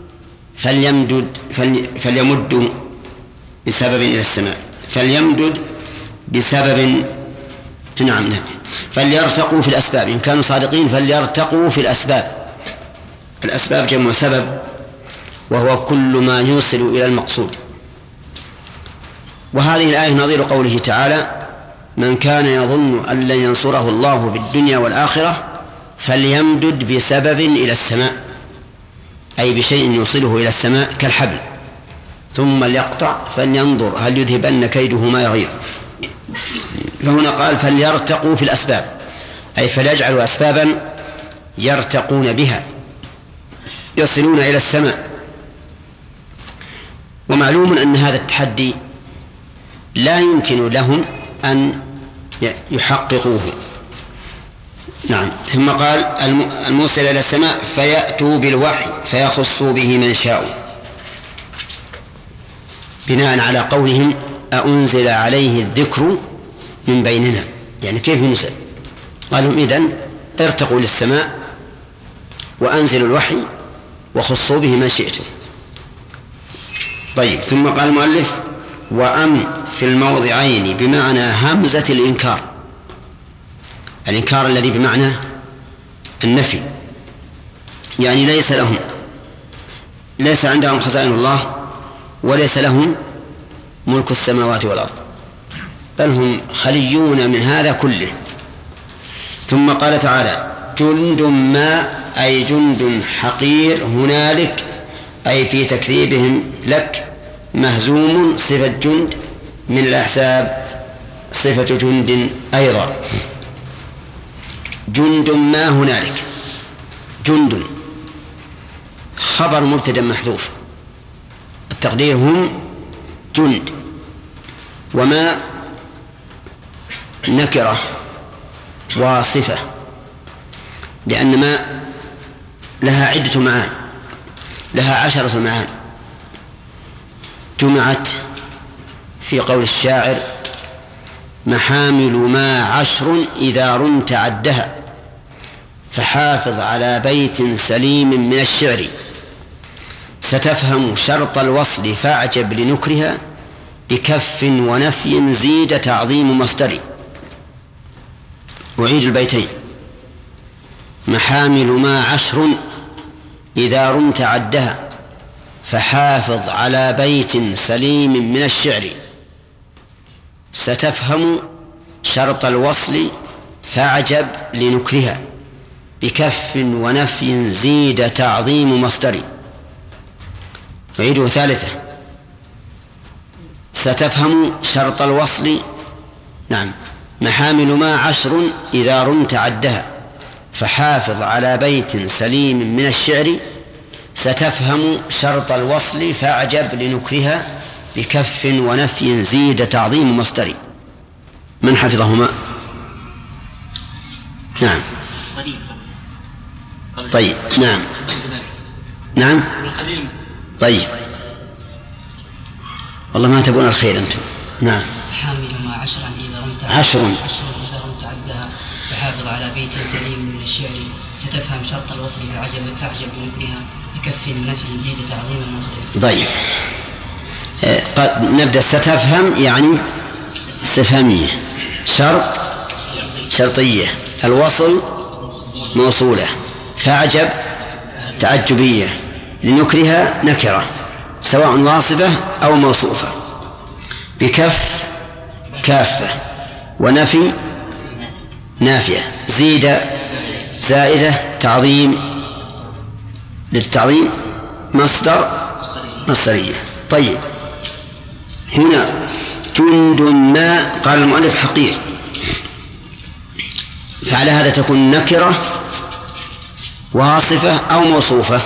فليمدوا بسبب إلى السماء، فليمدد بسبب. نعم. فليرتقوا في الأسباب، إن كانوا صادقين فليرتقوا في الأسباب. الأسباب جمع سبب، وهو كل ما يوصل إلى المقصود. وهذه الآية نظير قوله تعالى من كان يظن أن لن ينصره الله بالدنيا والآخرة فليمدد بسبب إلى السماء، أي بشيء يوصله إلى السماء كالحبل، ثم ليقطع فلينظر هل يذهبن كيده ما يغيظ. فهنا قال فليرتقوا في الأسباب، أي فليجعلوا أسبابا يرتقون بها يصلون إلى السماء. ومعلوم أن هذا التحدي لا يمكن لهم أن يحققوه. نعم. ثم قال الموصل إلى السماء فيأتوا بالوحي فيخصوا به من شاء، بناء على قولهم أأنزل عليه الذكر من بيننا، يعني كيف ينزل؟ قالوا إذن ارتقوا للسماء وأنزلوا الوحي وخصوا به من شئتم. طيب، ثم قال المؤلف وأم في الموضعين بمعنى همزة الإنكار، الإنكار الذي بمعنى النفي، يعني ليس عندهم خزائن الله وليس لهم ملك السماوات والأرض، بل هم خليون من هذا كله. ثم قال تعالى جند ما، أي جند حقير هنالك، أي في تكذيبهم لك، مهزوم صفة جند من الأحزاب صفة جند أيضا. جند ما هنالك، جند خبر مبتدأ محذوف، التقدير هم جند، وما نكرة واصفة، لأن ما لها عدة معان، لها 10 معان. جمعت في قول الشاعر: محامل ما 10 إذا رمت عدها، فحافظ على بيت سليم من الشعر، ستفهم شرط الوصل فاعجب لنكرها، بكف ونفي زيد تعظيم مصدر. أعيد البيتين: محامل ما 10 إذا رمت عدها، فحافظ على بيت سليم من الشعر، ستفهم شرط الوصل فاعجب لنكرها، بكف ونفي زيد تعظيم مصدر. أعيده ثالثة: ستفهم شرط الوصل، نعم، محامل ما 10 إذا رمت عدها، فحافظ على بيت سليم من الشعر، ستفهم شرط الوصل فاعجب لنكرها، بكف ونفي زيد تعظيم مصدر. من حفظهما؟ نعم. طيب، نعم نعم. طيب، والله ما تبون الخير أنتم. نعم. حامل ما 10 إذا رمت 10 إذا رمت عدها، فحافظ على بيت سليم من الشعر، ستفهم شرط الوصل فاعجب لنكرها، بكف النفي زيد تعظيم المصدر. طيب، نبدأ. ستفهم يعني استفهامية، شرط شرطية، الوصل موصولة، فاعجب تعجبية، لنكرها نكرة سواء واصفة أو موصوفة، بكف كافة، ونفي نافية، زيد زائدة، تعظيم للتعظيم، مصدرية. طيب، هنا جند ما، قال المؤلف حقير، فعلى هذا تكون نكرة واصفة أو موصوفة؟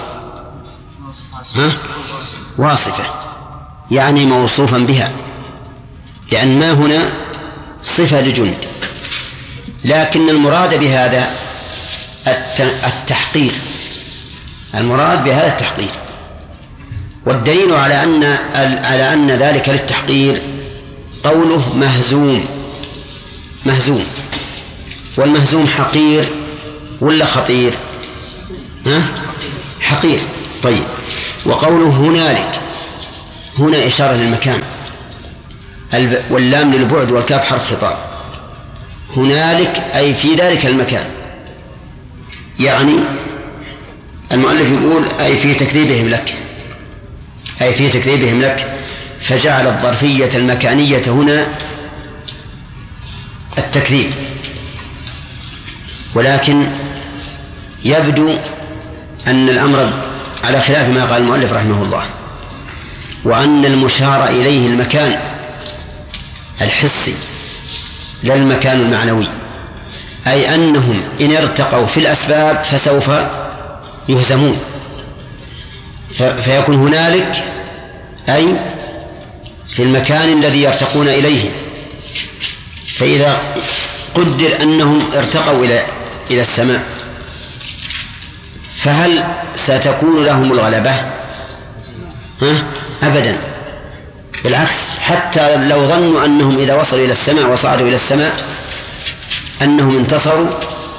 واصفة، يعني موصوفا بها، لأن ما هنا صفة لجند، لكن المراد بهذا التحقير، المراد بهذا التحقير. والدليل على أن ذلك للتحقير قوله مهزوم، والمهزوم حقير ولا خطير؟ حقير. طيب، وقوله هنالك، هنا إشارة للمكان، واللام للبعد والكاف حرف خطاب. هنالك أي في ذلك المكان، يعني المؤلف يقول أي في تكذيبهم لك، فجعل الظرفية المكانية هنا التكذيب، ولكن يبدو أن الأمر على خلاف ما قال المؤلف رحمه الله، وأن المشار إليه المكان الحسي لا المكان المعنوي، أي أنهم إن ارتقوا في الأسباب فسوف يهزمون، فيكون هنالك أي في المكان الذي يرتقون إليه. فإذا قدر أنهم ارتقوا إلى السماء، فهل ستكون لهم الغلبة؟ أبدا، بالعكس، حتى لو ظنوا أنهم إذا وصلوا إلى السماء وصعدوا إلى السماء أنهم انتصروا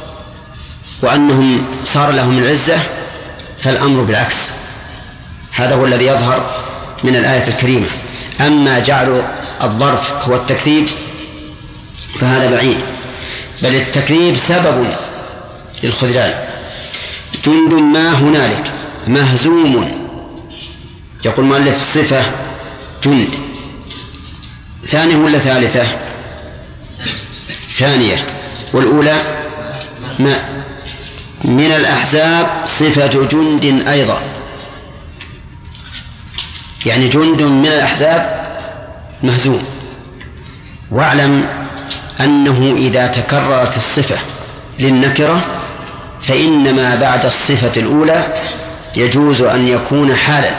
وأنهم صار لهم العزة، فالأمر بالعكس. هذا هو الذي يظهر من الآية الكريمة. أما جعل الظرف هو التكذيب فهذا بعيد، بل التكذيب سبب للخذلان. جند ما هنالك مهزوم، يقول المؤلف صفة جند، ثانية ولا ثالثة؟ ثانية، والأولى ما من الأحزاب صفة جند أيضا، يعني جند من الأحزاب مهزوم. واعلم أنه إذا تكررت الصفة للنكرة فإن ما بعد الصفة الأولى يجوز أن يكون حالا.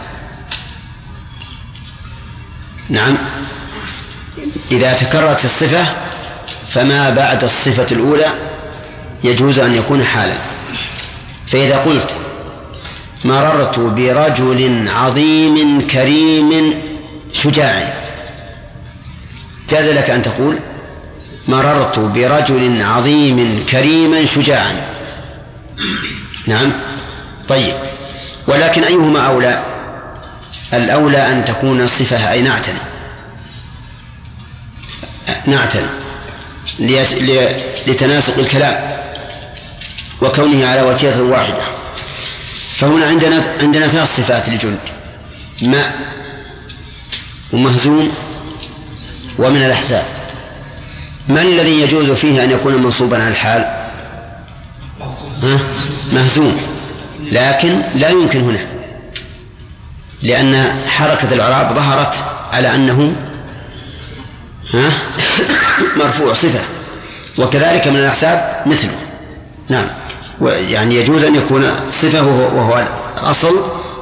نعم، إذا تكررت الصفة فما بعد الصفة الأولى يجوز أن يكون حالا. فإذا قلت مررت برجل عظيم كريم شجاع، جاز لك أن تقول مررت برجل عظيم كريما شجاعا. نعم. طيب، ولكن أيهما أولى؟ الأولى أن تكون صفة أي نعتا لتناسق الكلام وكونه على وتيرة واحدة. فهنا عندنا 3 صفات للجند: ماء ومهزوم ومن الأحزاب. من الذي يجوز فيه أن يكون منصوبا على الحال؟ مهزوم، لكن لا يمكن هنا لأن حركة الإعراب ظهرت على أنه مرفوع صفة، وكذلك من الأحزاب مثله. نعم، يعني يجوز أن يكون صفة وهو الأصل،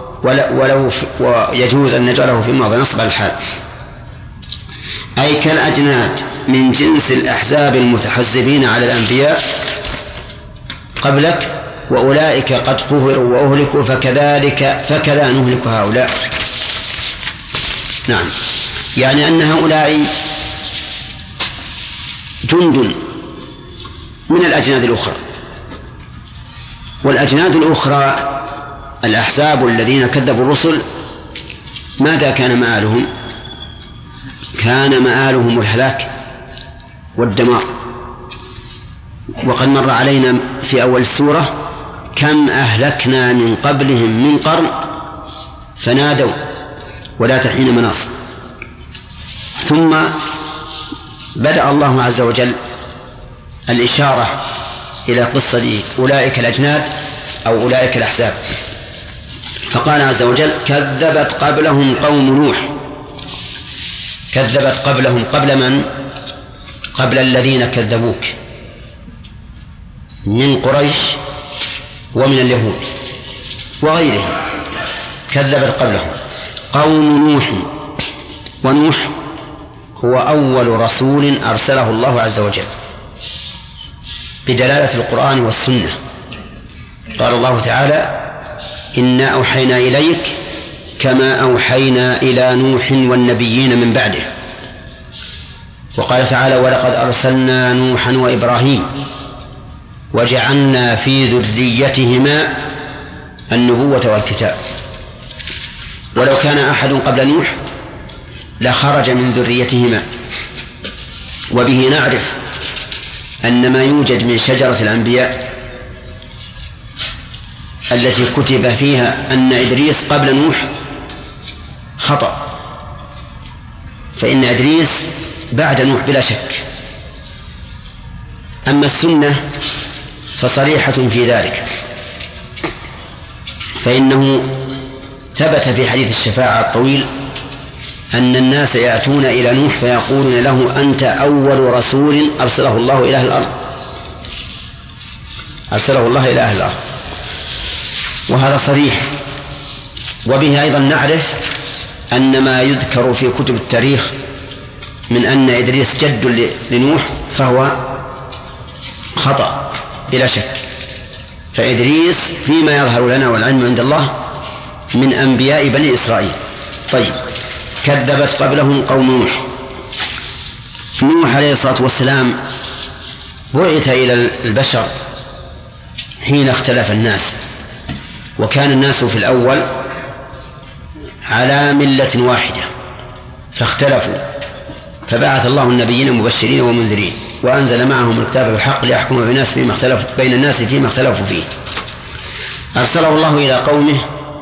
ويجوز أن نجعله في ماضي نصب على الحال. أي كالأجناد من جنس الأحزاب المتحزبين على الأنبياء قبلك، وأولئك قد قهروا وأهلكوا فكذا نهلك هؤلاء. نعم، يعني أن هؤلاء جند من الأجناد الأخرى. والأجناد الأخرى الأحزاب الذين كذبوا الرسل ماذا كان مآلهم؟ كان مآلهم الهلاك والدمار. وقد مر علينا في أول السورة كم أهلكنا من قبلهم من قرن فنادوا ولا تحين مناص. ثم بدأ الله عز وجل الإشارة إلى قصة أولئك الأجناد أو أولئك الأحزاب، فقال عز وجل: كذبت قبلهم قوم نوح. كذبت قبلهم، قبل من؟ قبل الذين كذبوك من قريش ومن اليهود وغيرهم، كذبت قبلهم قوم نوح. ونوح هو أول رسول أرسله الله عز وجل بدلالة القرآن والسنة. قال الله تعالى: إنا أوحينا إليك كما أوحينا إلى نوح والنبيين من بعده. وقال تعالى: ولقد أرسلنا نوحا وإبراهيم وجعلنا في ذريتهما النبوة والكتاب. ولو كان أحد قبل نوح لخرج من ذريتهما. وبه نعرف أن ما يوجد من شجرة الأنبياء التي كتب فيها أن إدريس قبل نوح خطأ، فإن إدريس بعد نوح بلا شك. أما السنة فصريحة في ذلك، فإنه ثبت في حديث الشفاعة الطويل أن الناس يأتون إلى نوح فيقولون له: أنت أول رسول أرسله الله إلى أهل الأرض، أرسله الله إلى أهل الأرض. وهذا صريح. وبه أيضا نعرف أن ما يذكر في كتب التاريخ من أن إدريس جد لنوح فهو خطأ بلا شك. فإدريس فيما يظهر لنا والعلم عند الله من أنبياء بني إسرائيل. طيب، كذبت قبلهم قوم نوح. نوح عليه الصلاة والسلام بعث إلى البشر حين اختلف الناس، وكان الناس في الأول على ملة واحدة فاختلفوا، فبعث الله النبيين مبشرين ومنذرين وأنزل معهم الكتاب بالحق ليحكم بين الناس فيما اختلفوا فيه. أرسله الله إلى قومه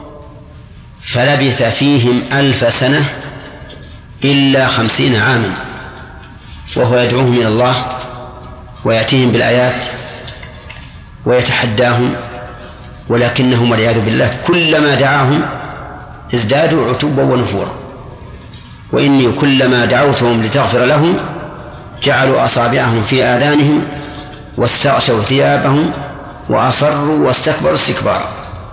فلبث فيهم 1000 سنة إلا 50 عاما، وهو يدعوهم إلى الله ويأتيهم بالآيات ويتحداهم، ولكنهم والعياذ بالله كلما دعاهم ازدادوا عتوا ونفورا. وإني كلما دعوتهم لتغفر لهم جعلوا أصابعهم في آذانهم واستغشوا ثيابهم وأصروا واستكبروا استكبارا.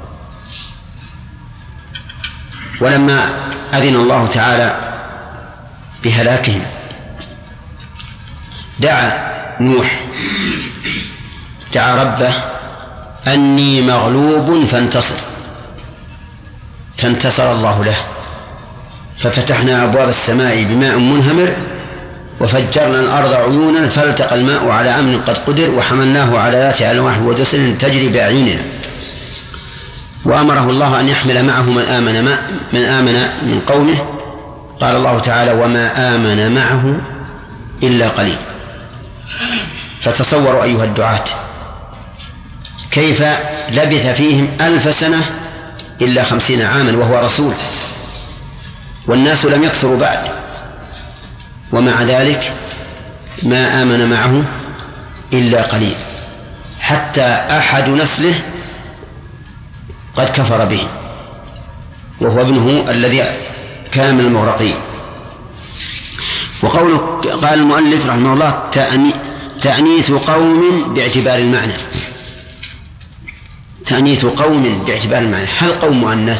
ولما أذن الله تعالى بهلاكهم دعا نوح، دعا ربه: أني مغلوب فانتصر، فانتصر الله له ففتحنا أبواب السماء بماء منهمر وفجرنا الأرض عيونا فالتقى الماء على أمر قد قدر وحملناه على ذات ألواح ودسر تجري بأعيننا. وأمره الله أن يحمل معه من آمن من قومه. قال الله تعالى: وما آمن معه إلا قليل. فتصوروا أيها الدعاة كيف لبث فيهم 1000 سنة إلا 50 عاما وهو رسول، والناس لم يكثروا بعد، ومع ذلك ما آمن معه إلا قليل، حتى أحد نسله قد كفر به وهو ابنه الذي كان من المغرقين. وقوله قال المؤلف رحمه الله: تأنيث قوم باعتبار المعنى. تأنيث قوم باعتبار المعنى، هل قوم مؤنث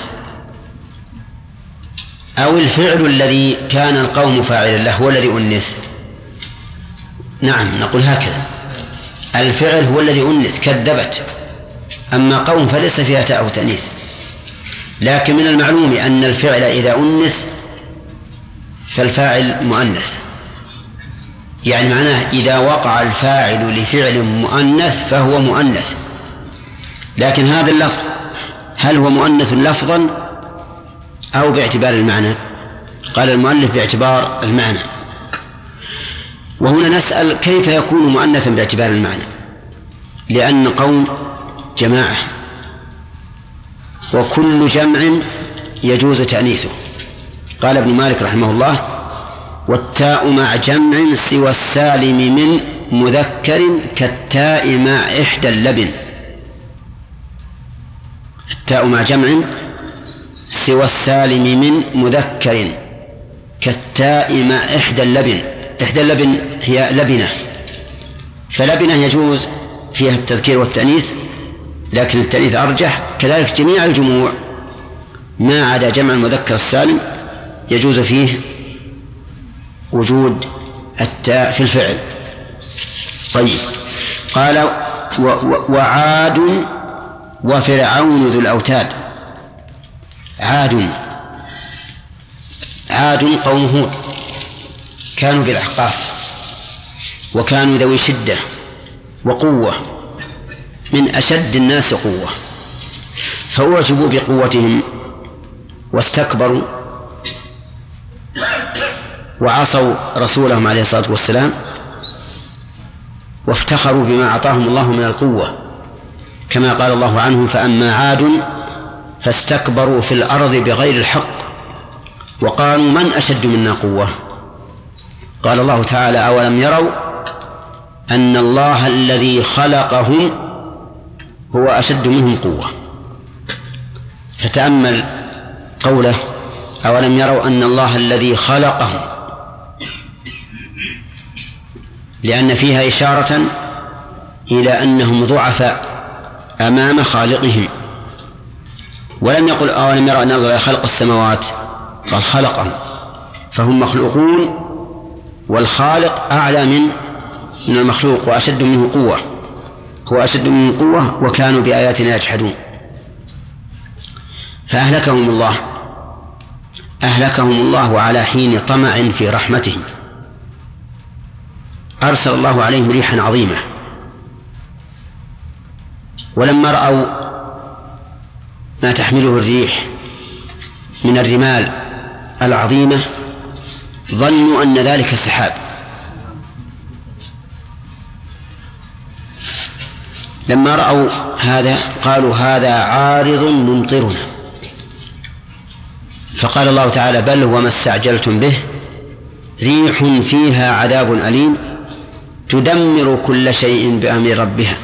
أو الفعل الذي كان القوم فاعلا له هو الذي أنث؟ نعم، نقول هكذا: الفعل هو الذي أنث كذبت، أما قوم فليس فيها تاء أو تأنيث. لكن من المعلوم أن الفعل إذا أنث فالفاعل مؤنث، يعني معناه إذا وقع الفاعل لفعل مؤنث فهو مؤنث. لكن هذا اللفظ هل هو مؤنث لفظا أو باعتبار المعنى؟ قال المؤلف: باعتبار المعنى. وهنا نسأل: كيف يكون مؤنثا باعتبار المعنى؟ لأن قوم جماعة، وكل جمع يجوز تأنيثه. قال ابن مالك رحمه الله: والتاء مع جمع سوى السالم من مذكر كالتاء مع إحدى اللبن. التاء مع جمع سوى السالم من مذكر كالتاء مع إحدى اللبن. إحدى اللبن هي لبنة، فلبنة يجوز فيها التذكير والتأنيث، لكن التأنيث أرجح. كذلك جميع الجموع ما عدا جمع المذكر السالم يجوز فيه وجود التاء في الفعل. طيب، قال: وعاد وفرعون ذو الأوتاد. عاد قوم هود، كانوا بالأحقاف، وكانوا ذوي شدة وقوة، من أشد الناس قوة، فأعجبوا بقوتهم واستكبروا وعصوا رسولهم عليه الصلاة والسلام، وافتخروا بما أعطاهم الله من القوة، كما قال الله عنهم: فأما عاد فاستكبروا في الأرض بغير الحق وقالوا من أشد منا قوة. قال الله تعالى: أولم يروا أن الله الذي خلقهم هو أشد منهم قوة. فتأمل قوله: أولم يروا أن الله الذي خلقهم، لأن فيها إشارة إلى أنهم ضعفاء أمام خالقهم. ولم يقل أولم يروا أن الله خلق السماوات، قال خلقهم، فهم مخلوقون، والخالق أعلى من المخلوق وأشد منه قوة، هو أشد منه قوة، وكانوا بآياتنا يجحدون. فأهلكهم الله على حين طمع في رحمته. أرسل الله عليهم ريحا عظيمة، ولما رأوا ما تحمله الريح من الرمال العظيمة ظنوا أن ذلك سحاب. لما رأوا هذا قالوا: هذا عارض ممطرنا. فقال الله تعالى: بل هو ما استعجلتم به، ريح فيها عذاب أليم تدمر كل شيء بأمر ربها.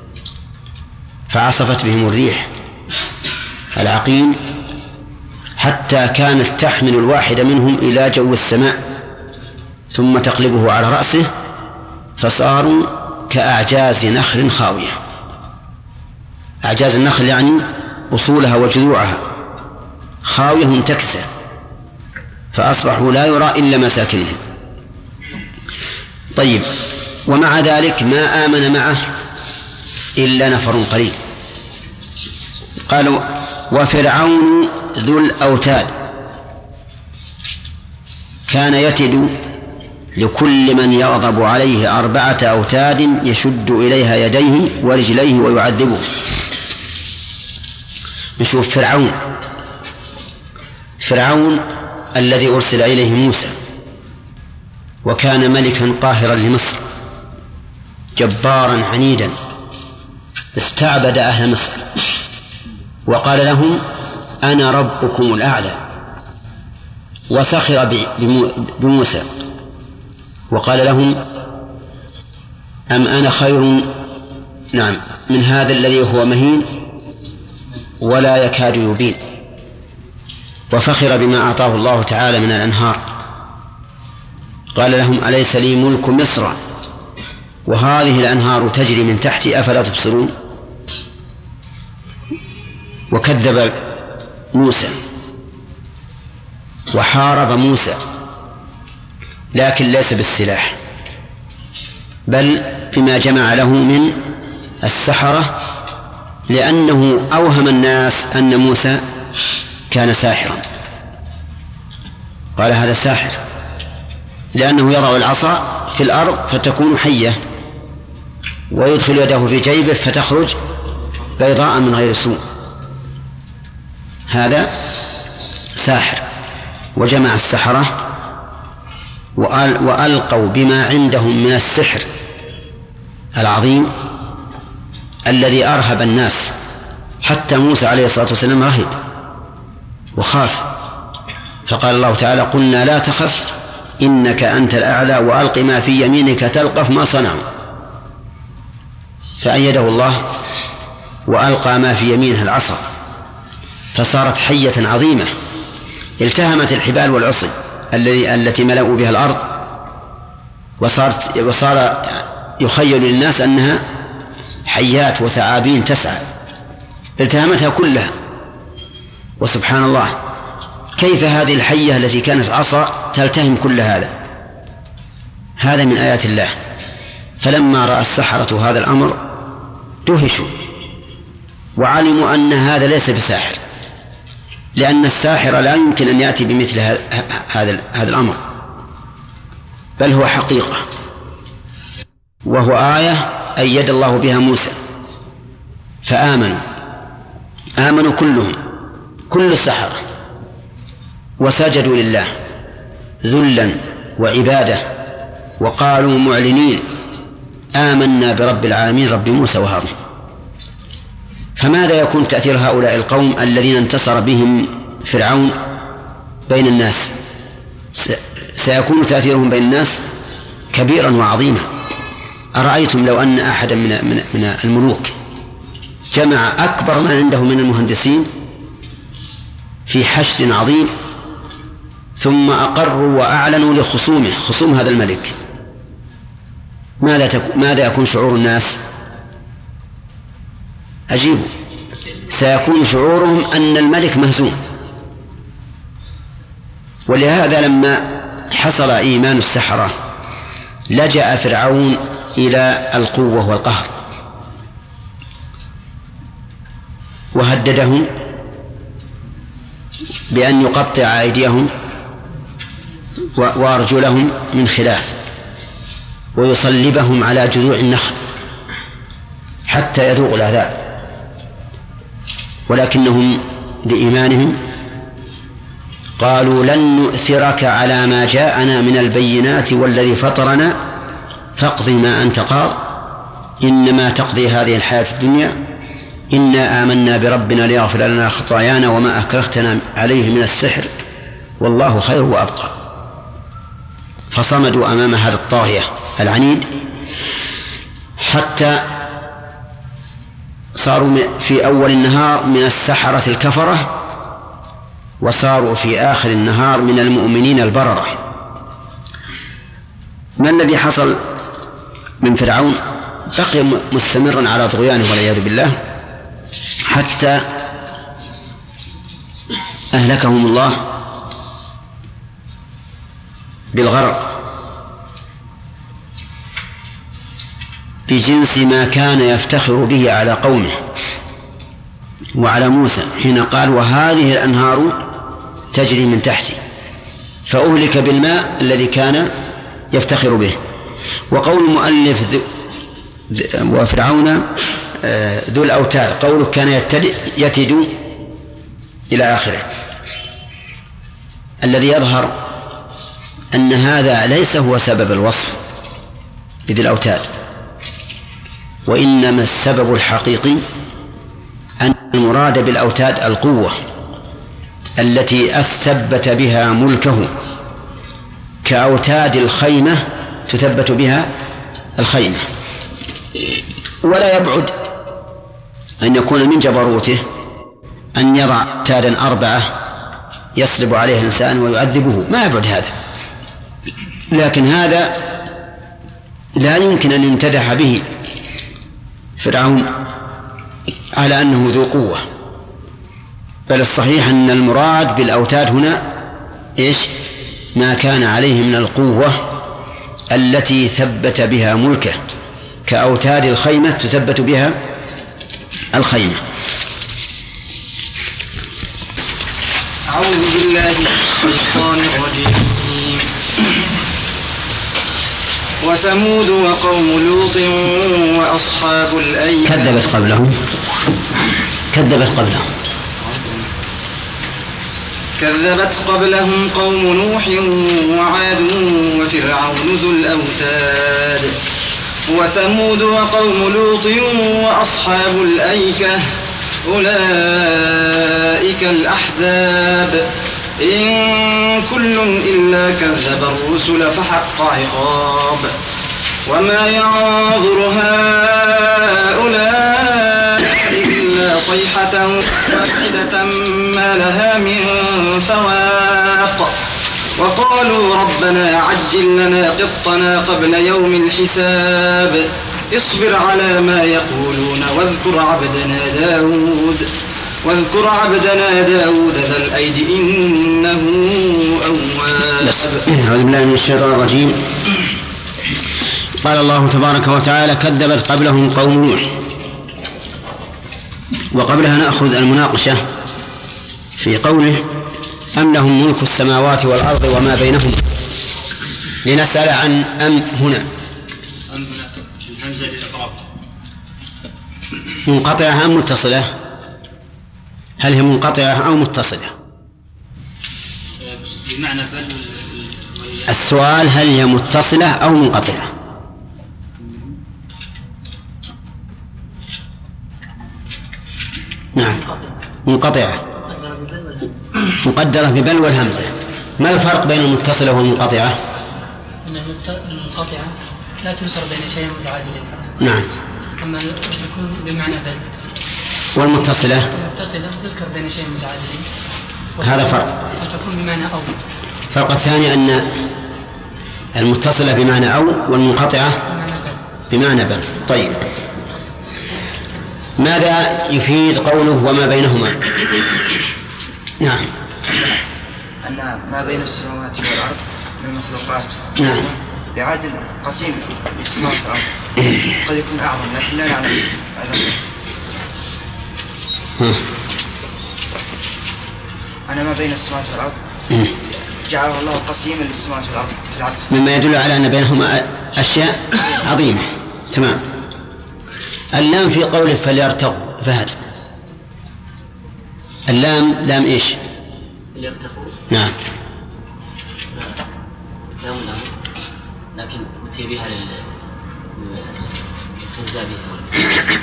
فعصفت بهم الريح العقيم حتى كانت تحمل الواحد منهم إلى جو السماء ثم تقلبه على رأسه، فصاروا كأعجاز نخل خاوية. أعجاز النخل يعني أصولها وجذوعها خاوية منتكسة، فأصبحوا لا يرى إلا مساكنهم. طيب، ومع ذلك ما آمن معه إلا نفر قليل. قالوا: وفرعون ذو الأوتاد. كان يتد لكل من يغضب عليه 4 أوتاد يشد إليها يديه ورجليه ويعذبه. نشوف فرعون الذي أرسل إليه موسى، وكان ملكا قاهرا لمصر جبارا عنيدا، استعبد أهل مصر وقال لهم أنا ربكم الأعلى، وسخر بموسى وقال لهم أم أنا خير من هذا الذي هو مهين ولا يكاد يبين، وفخر بما أعطاه الله تعالى من الأنهار. قال لهم أليس لي ملك مصر وهذه الأنهار تجري من تحتي أفلا تبصرون؟ وكذب موسى وحارب موسى، لكن ليس بالسلاح بل بما جمع له من السحرة، لأنه أوهم الناس أن موسى كان ساحرا. قال هذا ساحر، لأنه يضع العصا في الأرض فتكون حية، ويدخل يده في جيبه فتخرج بيضاء من غير سوء. هذا ساحر. وجمع السحرة وألقوا بما عندهم من السحر العظيم الذي أرهب الناس، حتى موسى عليه الصلاة والسلام رهب وخاف، فقال الله تعالى قلنا لا تخف إنك أنت الأعلى وألق ما في يمينك تلقف ما صنعوا، فأيده الله وألقى ما في يمينه العصا فصارت حية عظيمة التهمت الحبال والعصي التي ملأوا بها الأرض، وصار يخيل للناس أنها حيات وثعابين تسعى، التهمتها كلها. وسبحان الله كيف هذه الحية التي كانت عصا تلتهم كل هذا من آيات الله. فلما رأى السحرة هذا الأمر دهشوا وعلموا أن هذا ليس بساحر، لأن الساحر لا يمكن أن يأتي بمثل هذا الأمر، بل هو حقيقة وهو آية أيد الله بها موسى. فآمنوا كلهم، كل السحرة، وسجدوا لله ذلا وعبادة، وقالوا معلنين آمنا برب العالمين رب موسى وهارون. فماذا يكون تأثير هؤلاء القوم الذين انتصر بهم فرعون بين الناس؟ سيكون تأثيرهم بين الناس كبيرا وعظيما. أرأيتم لو أن أحدا من الملوك جمع أكبر ما عنده من المهندسين في حشد عظيم ثم أقروا وأعلنوا خصوم هذا الملك، ماذا يكون شعور الناس؟ أجيبوا، سيكون شعورهم أن الملك مهزوم. ولهذا لما حصل إيمان السحرة لجأ فرعون إلى القوة والقهر، وهددهم بأن يقطع أيديهم وأرجلهم من خلاف ويصلبهم على جذوع النخل حتى يذوقوا العذاب. ولكنهم لإيمانهم قالوا لن نؤثرك على ما جاءنا من البينات والذي فطرنا فاقض ما أنت قاض إنما تقضي هذه الحياة الدنيا إنا آمنا بربنا ليغفر لنا خطايانا وما أكرهتنا عليه من السحر والله خير وأبقى. فصمدوا أمام هذا الطاغية العنيد حتى صاروا في أول النهار من السحرة الكفرة، وصاروا في آخر النهار من المؤمنين البررة. ما الذي حصل من فرعون؟ بقي مستمرا على طغيانه والعياذ بالله حتى أهلكهم الله بالغرق بجنس ما كان يفتخر به على قومه وعلى موسى حين قال وهذه الأنهار تجري من تحتي، فأهلك بالماء الذي كان يفتخر به. وقول المؤلف وفرعون ذو الأوتاد، قوله كان يتد إلى آخره، الذي يظهر أن هذا ليس هو سبب الوصف بذي الأوتاد، وإنما السبب الحقيقي أن المراد بالأوتاد القوة التي أثبت بها ملكه، كأوتاد الخيمة تثبت بها الخيمة. ولا يبعد أن يكون من جبروته أن يضع أوتادا 4 يصلب عليه الإنسان ويعذبه، ما يبعد هذا، لكن هذا لا يمكن أن يمتدح به فرعون على أنه ذو قوة، بل الصحيح أن المراد بالأوتاد هنا إيش؟ ما كان عليه من القوة التي ثبت بها ملكه، كأوتاد الخيمة تثبت بها الخيمة. أعوذ بالله من الشيطان الرجيم. وثمود وقوم لوط وأصحاب الأيكة كذبت قبلهم قوم نوح وعاد وفرعون ذو الأوتاد. وثمود وقوم لوط وأصحاب الأيكة أولئك الأحزاب إن كل إلا كذب الرسل فحق عقاب. وما ينظر هؤلاء إلا صيحة واحدة ما لها من فواق. وقالوا ربنا عجل لنا قطنا قبل يوم الحساب اصبر على ما يقولون واذكر عبدنا داود ذا الأيد إنه أواب. أعوذ بالله من الشيطان الرجيم. قال الله تبارك وتعالى كذبت قبلهم قوم نوح. وقبلها نأخذ المناقشة في قوله أم لهم ملك السماوات والأرض وما بينهما، لنسأل عن أم هنا الهمزة للإقراب منقطعة أم متصلة؟ هل هي منقطعة أو متصلة؟ بمعنى بل السؤال هل هي متصلة أو منقطعة؟ نعم منقطعة مقدرة ببل والهمزة. ما الفرق بين المتصلة والمنقطعة؟ المنقطعة لا تنصر بين شيء متعادل. نعم. أما تكون بمعنى بل. والمتصلة تذكر بين شيء متعادلين. هذا فرق. وتكون بمعنى أو. الفرق الثاني أن المتصلة بمعنى أو والمنقطعة بمعنى بل. طيب ماذا يفيد قوله وما بينهما؟ نعم. أن ما بين السماوات والأرض من المخلوقات نعم بعدل قسيم للسماوات والأرض قد يكون أعظم لكن لا نعلم. أنا ما بين السماوات والأرض جعله الله قسيما للسماوات والأرض في العطف، مما يدل على أن بينهما أشياء عظيمة. تمام. اللام في قوله فليرتقوا فهد، اللام لام إيش؟ فليرتقوا. نعم. لام الأمر لكن أتي بها للاستهزاء به.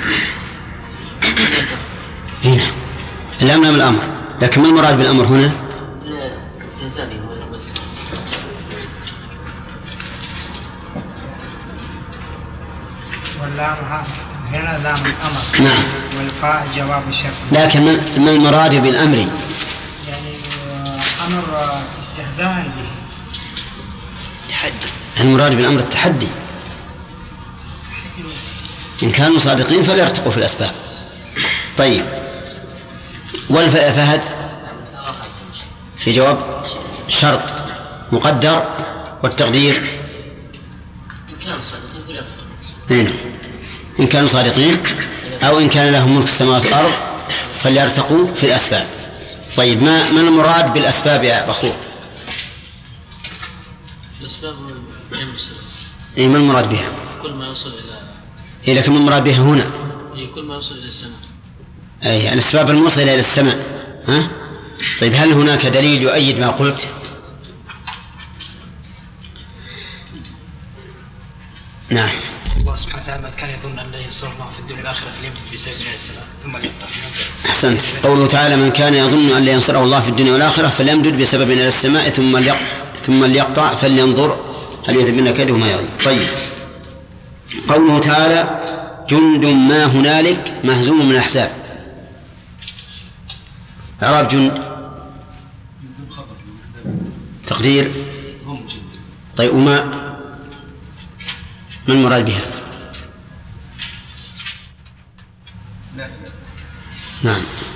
هنا اللام لام الأمر، لكن ما المراد بالأمر هنا؟ الاستهزاء به بس. واللام هنا لام الأمر. نعم. والفاء جواب الشرط. لكن ما المراد بالأمر؟ يعني أمر استهزاء به. تحدي. المراد بالأمر التحدي. إن كانوا صادقين فليرتقوا في الأسباب. طيب والفاء فهد في جواب شرط مقدر والتقدير إن كانوا صادقين فليرتقوا. هنا إن كانوا صادقين أو إن كان لهم ملك السماوات والأرض فليرتقوا في الأسباب. طيب ما المراد بالأسباب يا أخوه؟ الأسباب ينبسط. إيه ما المراد بها؟ كل ما يوصل إلى إيه لكن ما المراد بها هنا؟ كل ما يوصل إلى السماء. أي الأسباب الموصلة إلى السماء. ها؟ طيب هل هناك دليل يؤيد ما قلت؟ نعم. الله سبحانه وتعالى كان يظن أن لا ينصر الله في الدنيا والآخرة فليمدد بسبب الله السماء ثم ليقطع. أحسنت. قوله تعالى من كان يظن أن لا ينصره الله في الدنيا والآخرة فليمدد بسبب إلى السماء ثم ليقطع فلينظر هل يذهبن كيده ما يغيظ. طيب قوله تعالى جند ما هنالك مهزوم من الأحزاب. إعراب جند تقدير. طيب وما ما المراد بها؟ نعم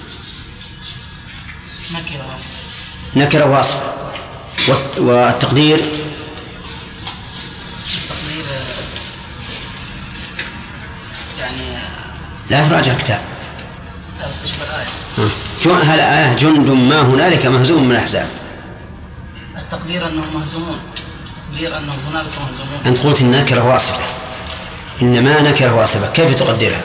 نكرة واصف. والتقدير يعني لا تراجع الكتاب. لا استشفى الآية. هل آية جند ما هنالك مهزوم من الأحزاب؟ التقدير أنهم مهزومون. تقدير أنهم هنالك مهزومون. أنت قلت النكرة واصفة. إنما نكرة واصفة كيف تقدرها؟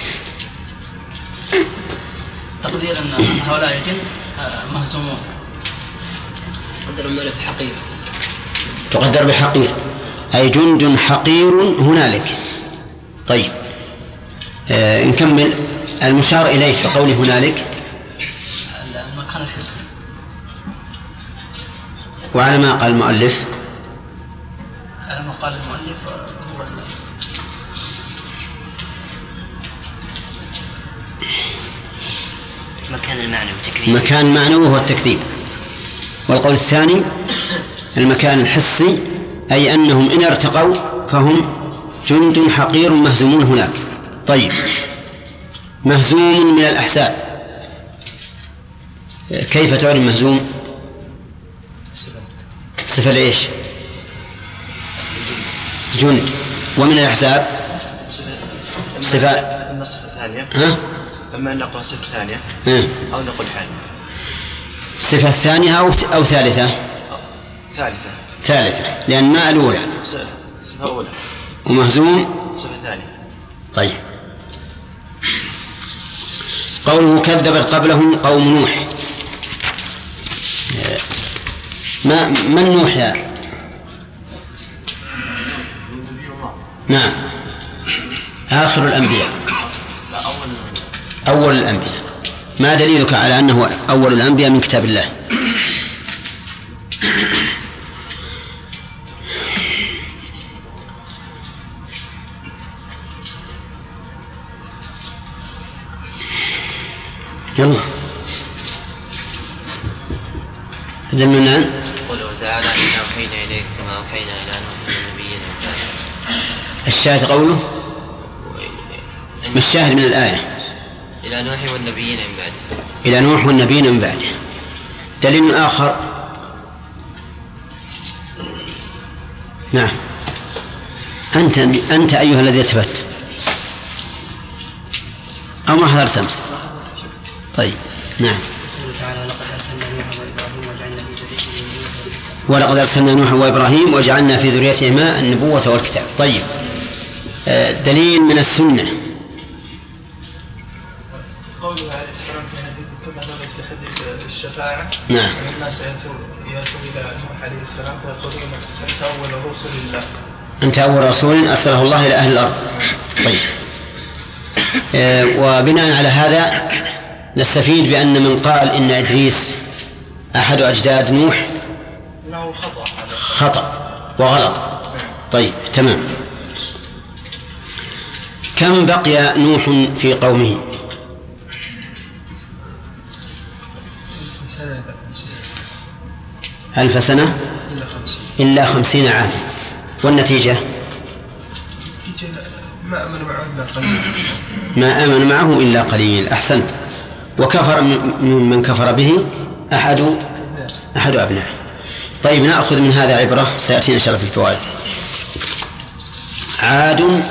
تقدير أن هؤلاء الجند مهزومون. تقدر الملف حقير. تقدر بحقير أي جند حقير هنالك. طيب نكمل المشار إليه في قوله هنالك المكان الحسي. وعلى ما قال المؤلف على ما قال المؤلف هو مكان المعنى والتكذيب. مكان معنوي هو التكذيب. والقول الثاني المكان الحسي أي أنهم إن ارتقوا فهم جند حقير مهزومون هناك. طيب مهزوم من الأحزاب كيف تعرف مهزوم؟ صفة لإيش؟ جند. ومن الأحزاب صفة الصفة ثانية. ها؟ أما أن نقول صفة ثانية أو نقول حالة. صفة ثانية أو ثالثة؟ ثالثة لأن ما الأولى صفة أولى ومهزوم صفة ثانية. طيب قوله كذبت قبلهم قوم نوح. من نوح يا؟ نعم آخر الأنبياء أول الأنبياء. ما دليلك على أنه أول الأنبياء من كتاب الله؟ يلا دلنا. قوله تعالى إنا أوحينا إليك كما أوحينا إلى نوح والنبيين من بعده. الشاهد قوله ما الشاهد من الآية؟ إلى نوح والنبيين من بعده. إلى نوح والنبيين من بعده. دليل آخر. نعم أنت أيها الذي ثبت أو ما حضرت أمس؟ طيب نعم. ولقد أرسلنا نوحا وإبراهيم وجعلنا في ذريتهما النبوة والكتاب. طيب دليل من السنة. قوله عليه السلام في حديث كما ثبت في حديث الشفاعة. نعم. الناس يأتون إلى نوح عليه السلام فيقولون أنت أول رسل الله. أنت أول رسول أرسله الله إلى أهل الأرض. طيب وبناء على هذا نستفيد بأن من قال إن إدريس أحد أجداد نوح خطأ وغلط. طيب تمام. كم بقي نوح في قومه؟ 1000 سنة إلا 50 عاما. والنتيجة ما آمن معه إلا قليل. ما آمن معه إلا قليل. أحسنت. وكفر من كفر به أحد أبنائه. طيب نأخذ من هذا عبرة سيأتينا إن شاء الله في الفوائد. عاد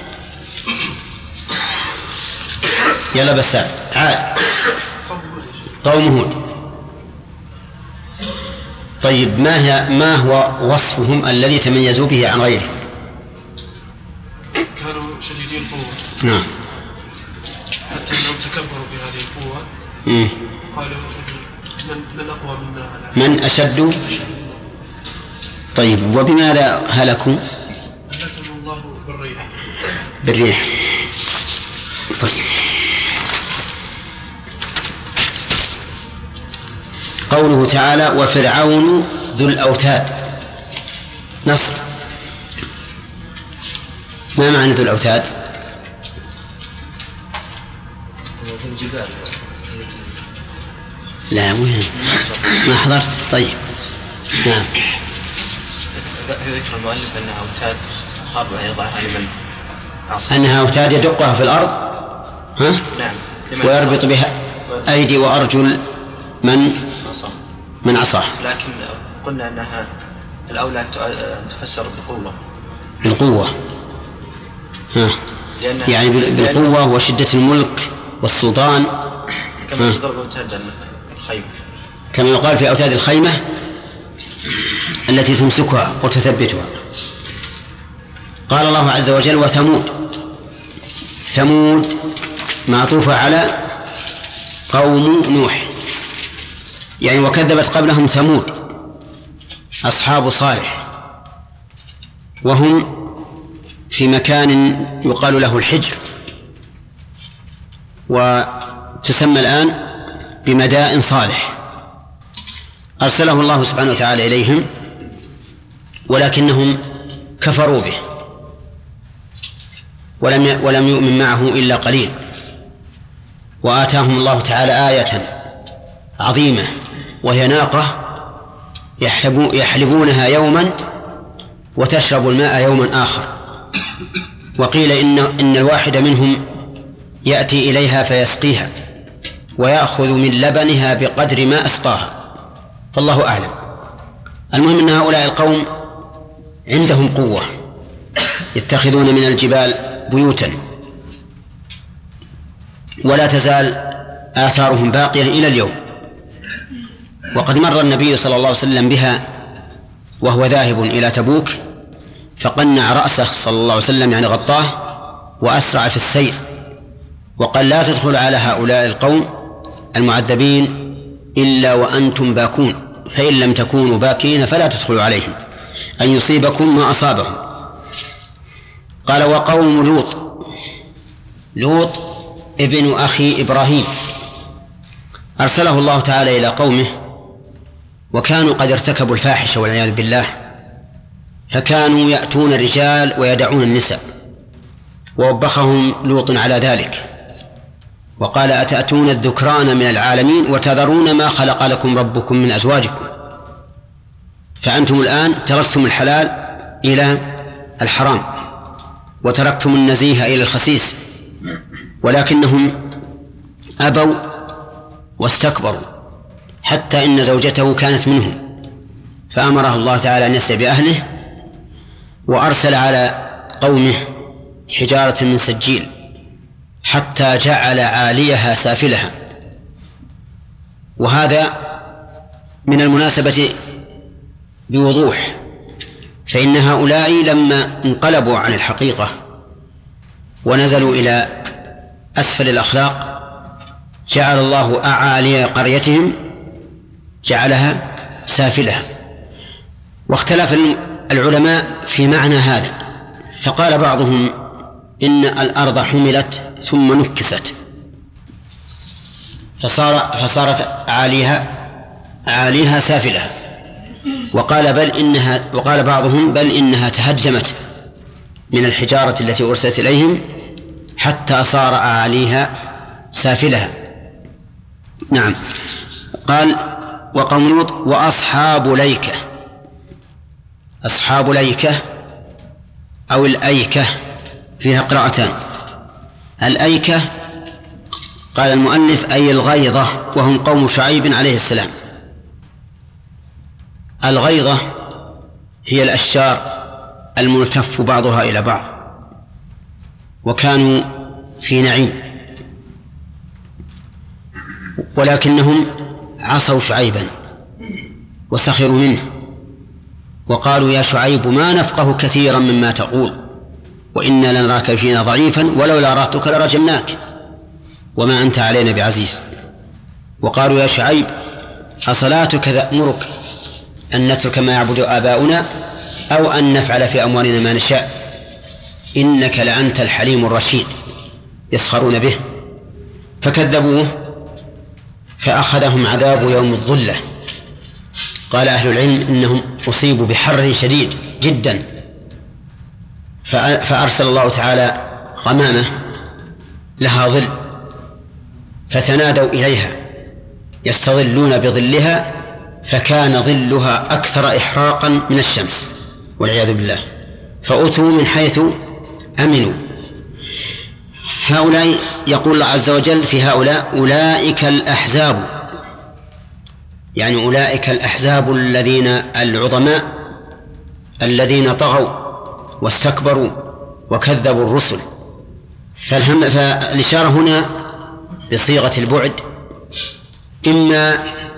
يلا بس عاد قوم هود طيب ما هو وصفهم الذي تميزوا به عن غيرهم؟ كانوا شديدي القوة. نعم. حتى أنهم تكبروا بهذه القوة. قالوا من أقوى منا، من أشد. طيب وبماذا هلكوا؟ هلكهم الله بالريح. طيب قوله تعالى وفرعون ذو الأوتاد. نصر. ما معنى ذو الأوتاد؟ لا وين ما حضرت. طيب نعم. ذكر المؤلف أنها أوتاد أربعة يضعها لمن عصى. أنها أوتاد يدقها في الأرض نعم ويربط بها أيدي وأرجل من عصاه. لكن قلنا أنها الأولى تفسر بالقوة. يعني بالقوة وشدة الملك والسلطان، كما تضرب أوتاد الخيمة، كما يقال في أوتاد الخيمة التي تمسكها وتثبتها. قال الله عز وجل وثمود. ثمود معطوفة على قوم نوح، يعني وكذبت قبلهم ثمود أصحاب صالح، وهم في مكان يقال له الحجر، وتسمى الآن بمدائن صالح. أرسله الله سبحانه وتعالى إليهم ولكنهم كفروا به ولم يؤمن معه إلا قليل. وآتاهم الله تعالى آية عظيمة وهي ناقة يحلبونها يوما وتشرب الماء يوما آخر. وقيل إن الواحد منهم يأتي إليها فيسقيها ويأخذ من لبنها بقدر ما أسقاها، فالله أعلم. المهم أن هؤلاء القوم عندهم قوة، يتخذون من الجبال بيوتا، ولا تزال آثارهم باقية إلى اليوم. وقد مر النبي صلى الله عليه وسلم بها وهو ذاهب إلى تبوك، فقنع رأسه صلى الله عليه وسلم يعني غطاه وأسرع في السير، وقال لا تدخل على هؤلاء القوم المعذبين إلا وأنتم باكون، فإن لم تكونوا باكين فلا تدخلوا عليهم أن يصيبكم ما أصابهم. قال وقوم لوط. لوط ابن أخي إبراهيم أرسله الله تعالى إلى قومه، وكانوا قد ارتكبوا الفاحشة والعياذ بالله، فكانوا يأتون الرجال ويدعون النساء، ووبخهم لوط على ذلك وقال أتأتون الذكران من العالمين وتذرون ما خلق لكم ربكم من أزواجكم، فأنتم الآن تركتم الحلال إلى الحرام وتركتم النزيه إلى الخسيس، ولكنهم أبوا واستكبروا حتى إن زوجته كانت منهم، فأمره الله تعالى أن يسرع بأهله وأرسل على قومه حجارة من سجيل حتى جعل عاليها سافلها. وهذا من المناسبة بوضوح، فإن هؤلاء لما انقلبوا عن الحقيقة ونزلوا إلى أسفل الأخلاق جعل الله أعالي قريتهم جعلها سافلها. واختلف العلماء في معنى هذا، فقال بعضهم إن الأرض حملت ثم نكست فصارت عاليها سافلها، وقال بعضهم بل إنها تهدمت من الحجارة التي أرسلت إليهم حتى صار أعاليها سافلها. نعم. قال وقوم لوط وأصحاب ليكة. أصحاب ليكة أو الأيكة فيها قراءتان. الأيكة قال المؤلف أي الغيظة، وهم قوم شعيب عليه السلام. الغيظة هي الأشجار الملتف بعضها إلى بعض، وكانوا في نعيم ولكنهم عصوا شعيبا وسخروا منه وقالوا يا شعيب ما نفقه كثيرا مما تقول وإنا لنراك فينا ضعيفا ولولا رهتك لرجمناك وما أنت علينا بعزيز. وقالوا يا شعيب أصلاتك تأمرك أن نترك ما يعبد آباؤنا أو أن نفعل في أموالنا ما نشاء إنك لأنت الحليم الرشيد. يسخرون به فكذبوه فأخذهم عذاب يوم الظلة. قال أهل العلم إنهم أصيبوا بحر شديد جدا فأرسل الله تعالى غمامة لها ظل فتنادوا إليها يستظلون بظلها فكان ظلها أكثر إحراقا من الشمس والعياذ بالله فأتوا من حيث أمنوا. هؤلاء يقول الله عز وجل في هؤلاء أولئك الأحزاب، يعني أولئك الأحزاب الذين العظماء الذين طغوا واستكبروا وكذبوا الرسل. فالإشارة هنا بصيغة البعد إما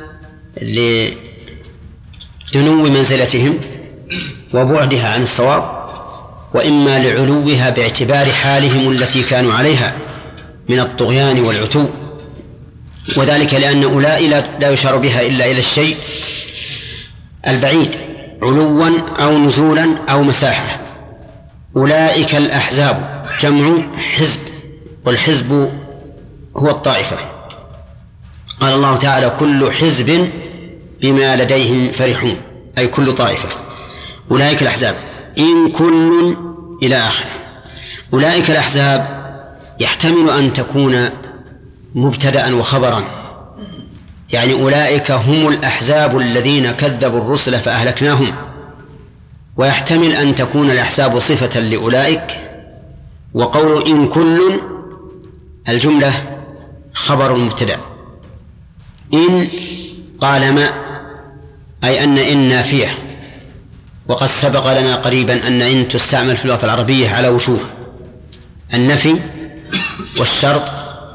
لدنو منزلتهم وبعدها عن الصواب وإما لعلوها باعتبار حالهم التي كانوا عليها من الطغيان والعتو، وذلك لأن أولئك لا يشار بها إلا إلى الشيء البعيد علوا أو نزولا أو مساحة. أولئك الأحزاب جمع حزب والحزب هو الطائفة. قال الله تعالى كل حزب بما لديهم فرحون أي كل طائفة. أولئك الأحزاب إن كل إلى آخره. أولئك الأحزاب يحتمل أن تكون مبتدأ وخبرا، يعني أولئك هم الأحزاب الذين كذبوا الرسل فأهلكناهم، ويحتمل أن تكون الأحزاب صفة لأولئك. وقول إن كل الجملة خبر مبتدأ. إن قال ما أي أن إن نافية، وقد سبق لنا قريبا أن إن تستعمل في اللغة العربية على وجوه النفي والشرط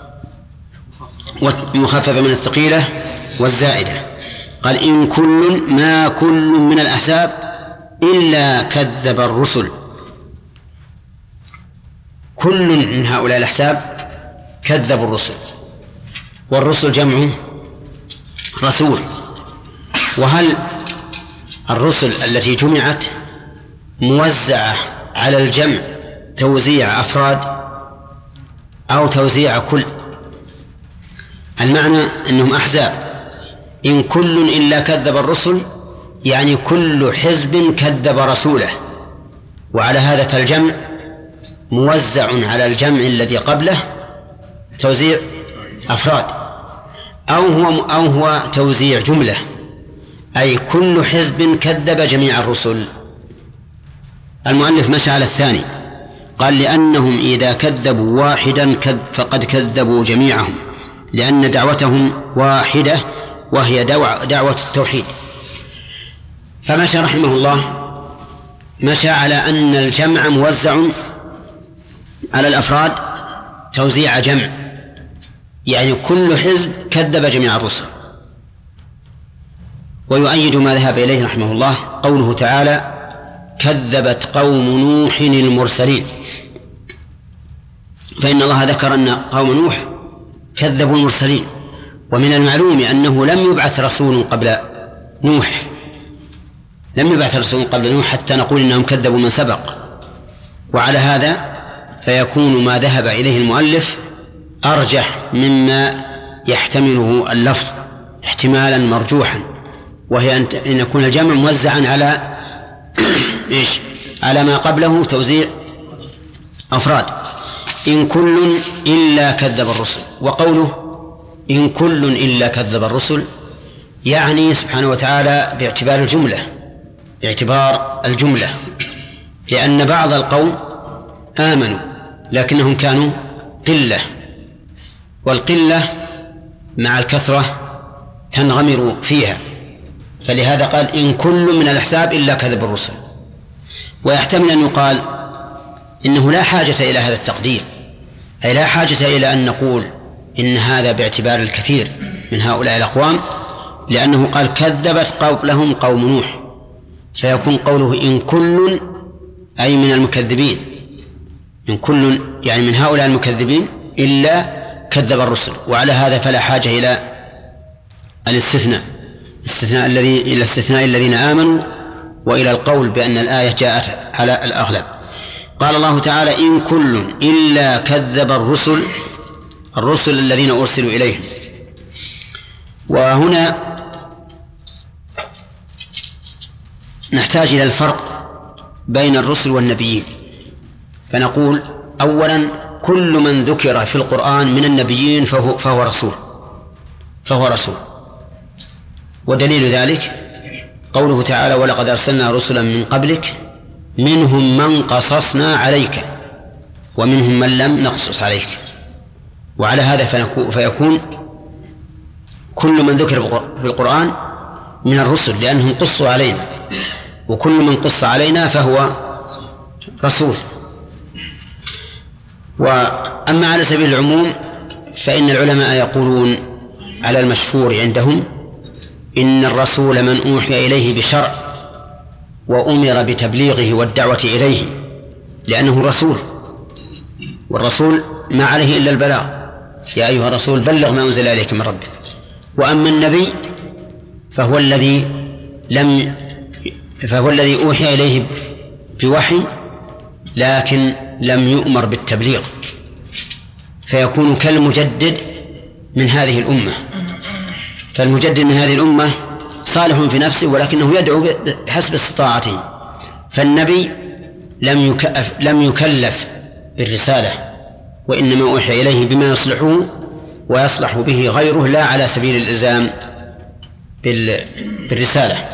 والمخففة من الثقيلة والزائدة. قال إن كل ما كل من الأحزاب إلا كذب الرسل. كل من هؤلاء الأحزاب كذبوا الرسل، والرسل جمع رسول. وهل الرسل التي جمعت موزعة على الجمع توزيع أفراد أو توزيع كل؟ المعنى أنهم أحزاب. إن كل إلا كذب الرسل يعني كل حزب كذب رسوله، وعلى هذا فالجمع موزع على الجمع الذي قبله توزيع أفراد، أو هو توزيع جملة أي كل حزب كذب جميع الرسل. المؤلف مشى على الثاني، قال لأنهم إذا كذبوا واحدا فقد كذبوا جميعهم، لأن دعوتهم واحدة وهي دعوة التوحيد. فمشى رحمه الله مشى على أن الجمع موزع على الأفراد توزيع جمع، يعني كل حزب كذب جميع الرسل. ويؤيد ما ذهب إليه رحمه الله قوله تعالى كذبت قوم نوح المرسلين، فإن الله ذكر أن قوم نوح كذبوا المرسلين، ومن المعلوم أنه لم يبعث رسول قبل نوح، لم يبعث رسول قبل نوح حتى نقول إنهم كذبوا من سبق. وعلى هذا فيكون ما ذهب إليه المؤلف أرجح مما يحتمله اللفظ احتمالا مرجوحا، وهي أن يكون الجمع موزعا على إيش؟ على ما قبله توزيع أفراد. إن كل إلا كذب الرسل. وقوله إن كل إلا كذب الرسل يعني سبحانه وتعالى باعتبار الجملة، لأن بعض القوم آمنوا لكنهم كانوا قلة، والقلة مع الكثرة تنغمر فيها، فلهذا قال إن كل من الأحزاب إلا كذب الرسل. ويحتمل أن يقال إنه لا حاجة إلى هذا التقدير، أي لا حاجة إلى أن نقول إن هذا باعتبار الكثير من هؤلاء الأقوام، لأنه قال كذبت قبلهم قوم نوح، فيكون قوله إن كل أي من المكذبين، إن كل يعني من هؤلاء المكذبين إلا كذب الرسل. وعلى هذا فلا حاجة إلى الاستثناء إلى استثناء الذين آمنوا وإلى القول بأن الآية جاءت على الأغلب. قال الله تعالى إن كل إلا كذب الرسل الذين أرسلوا إليهم. وهنا نحتاج إلى الفرق بين الرسل والنبيين، فنقول أولا كل من ذكر في القرآن من النبيين فهو رسول. ودليل ذلك قوله تعالى ولقد أرسلنا رسلا من قبلك منهم من قصصنا عليك ومنهم من لم نقصص عليك. وعلى هذا فيكون كل من ذكر في القرآن من الرسل لأنهم قصوا علينا، وكل من قص علينا فهو رسول. وأما على سبيل العموم فإن العلماء يقولون على المشهور عندهم إن الرسول من أوحي إليه بشرع وأمر بتبليغه والدعوة إليه لأنه رسول، والرسول ما عليه إلا البلاغ، يا أيها الرسول بلغ ما أنزل إليك من ربك. وأما النبي فهو الذي أوحي إليه بوحي لكن لم يؤمر بالتبليغ، فيكون كالمجدد من هذه الأمة. فالمجدد من هذه الأمة صالح في نفسه ولكنه يدعو بحسب استطاعته، فالنبي لم يكلف بالرسالة وإنما أوحي إليه بما يصلحه ويصلح به غيره لا على سبيل الإلزام بالرسالة.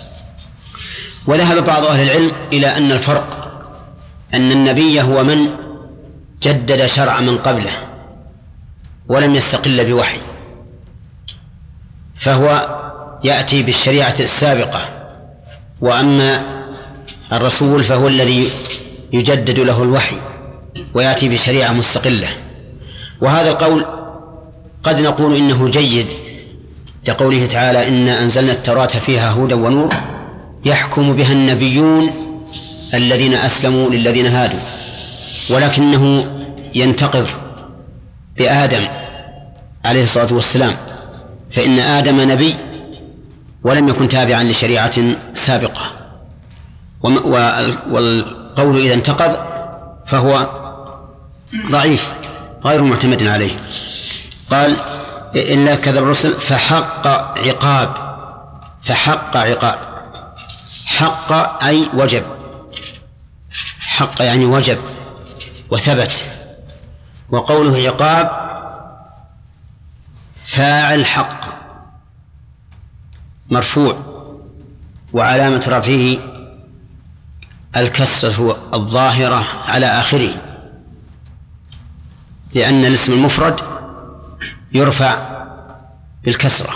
وذهب بعض أهل العلم إلى أن الفرق أن النبي هو من جدد شرع من قبله ولم يستقل بوحي، فهو يأتي بالشريعة السابقة، وأما الرسول فهو الذي يجدد له الوحي ويأتي بشريعة مستقلة. وهذا القول قد نقول إنه جيد لقوله تعالى إنا أنزلنا التوراة فيها هدى ونور يحكم بها النبيون الذين أسلموا للذين هادوا، ولكنه ينتقض بآدم عليه الصلاة والسلام، فإن آدم نبي ولم يكن تابعا لشريعة سابقة، والقول إذا انتقض فهو ضعيف غير معتمد عليه. قال إلا كذب الرسل فحق عقاب. حق أي وجب، حق يعني وجب وثبت. وقوله عقاب فاعل حق مرفوع وعلامة رفعه الكسرة الظاهرة على آخره، لأن الاسم المفرد يرفع بالكسرة.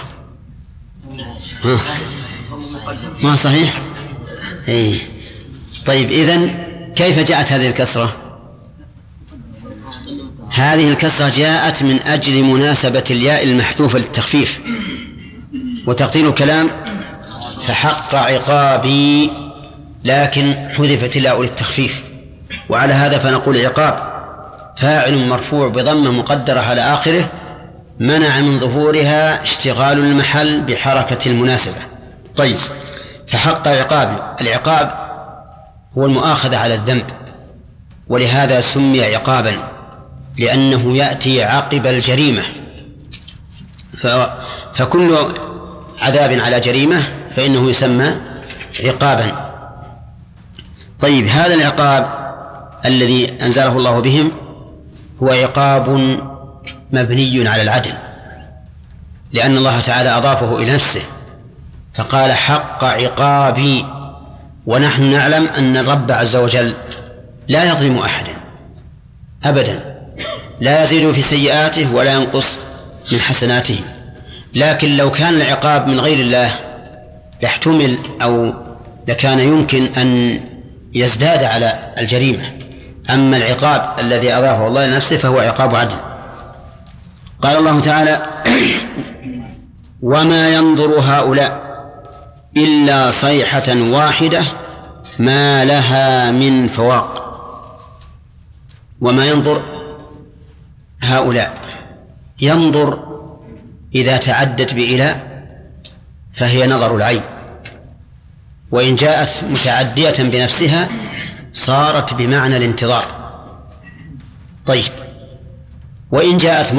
ما صحيح؟ إيه. طيب إذن كيف جاءت هذه الكسرة؟ هذه الكسرة جاءت من أجل مناسبة الياء المحذوفة للتخفيف، وتقدير الكلام فحق عقابي، لكن حذفت الياء للتخفيف. وعلى هذا فنقول عقاب فاعل مرفوع بضمة مقدرة على آخره منع من ظهورها اشتغال المحل بحركة المناسبة. طيب فحق عقاب، العقاب هو المؤاخذة على الذنب، ولهذا سمي عقابا لأنه يأتي عقب الجريمة، فكل عذاب على جريمة فإنه يسمى عقابا. طيب هذا العقاب الذي أنزله الله بهم هو عقاب مبني على العدل، لأن الله تعالى أضافه إلى نفسه فقال حق عقابي، ونحن نعلم أن الرب عز وجل لا يظلم أحدا أبدا، لا يزيد في سيئاته ولا ينقص من حسناته. لكن لو كان العقاب من غير الله لاحتمل أو لكان يمكن أن يزداد على الجريمة، أما العقاب الذي أضافه الله لنفسه فهو عقاب عدل. قال الله تعالى وما ينظر هؤلاء إلا صيحة واحدة ما لها من فواق. وما ينظر هؤلاء، ينظر إذا تعدت بإلى فهي نظر العين، وإن جاءت متعدية بنفسها صارت بمعنى الانتظار. طيب، وإن جاءت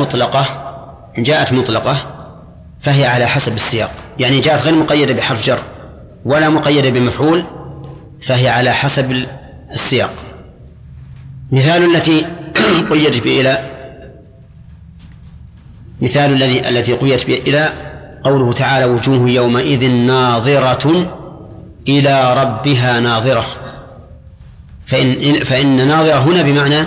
مطلقة فهي على حسب السياق، يعني جاءت غير مقيدة بحرف جر ولا مقيدة بمفعول فهي على حسب السياق. مثال التي قيدت بإلى، مثال التي قيدت بإلى قوله تعالى: وجوه يومئذ ناظرة إلى ربها ناظرة. فإن ناظرة هنا بمعنى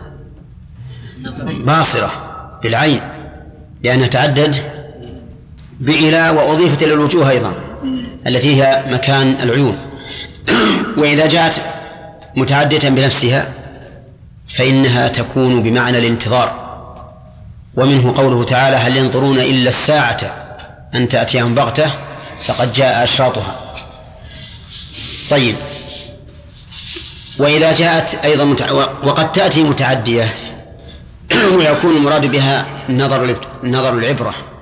باصرة بالعين، لأنها تعدد بإلى وأضيفت إلى الوجوه أيضا التي هي مكان العيون. وإذا جاءت متعدية بنفسها فإنها تكون بمعنى الانتظار. ومنه قوله تعالى: هل ينظرون إلا الساعة أن تأتيهم بغتة فقد جاء أشراطها. طيب، وإذا جاءت أيضا وقد تأتي متعدية ويكون المراد بها نظر العبرة،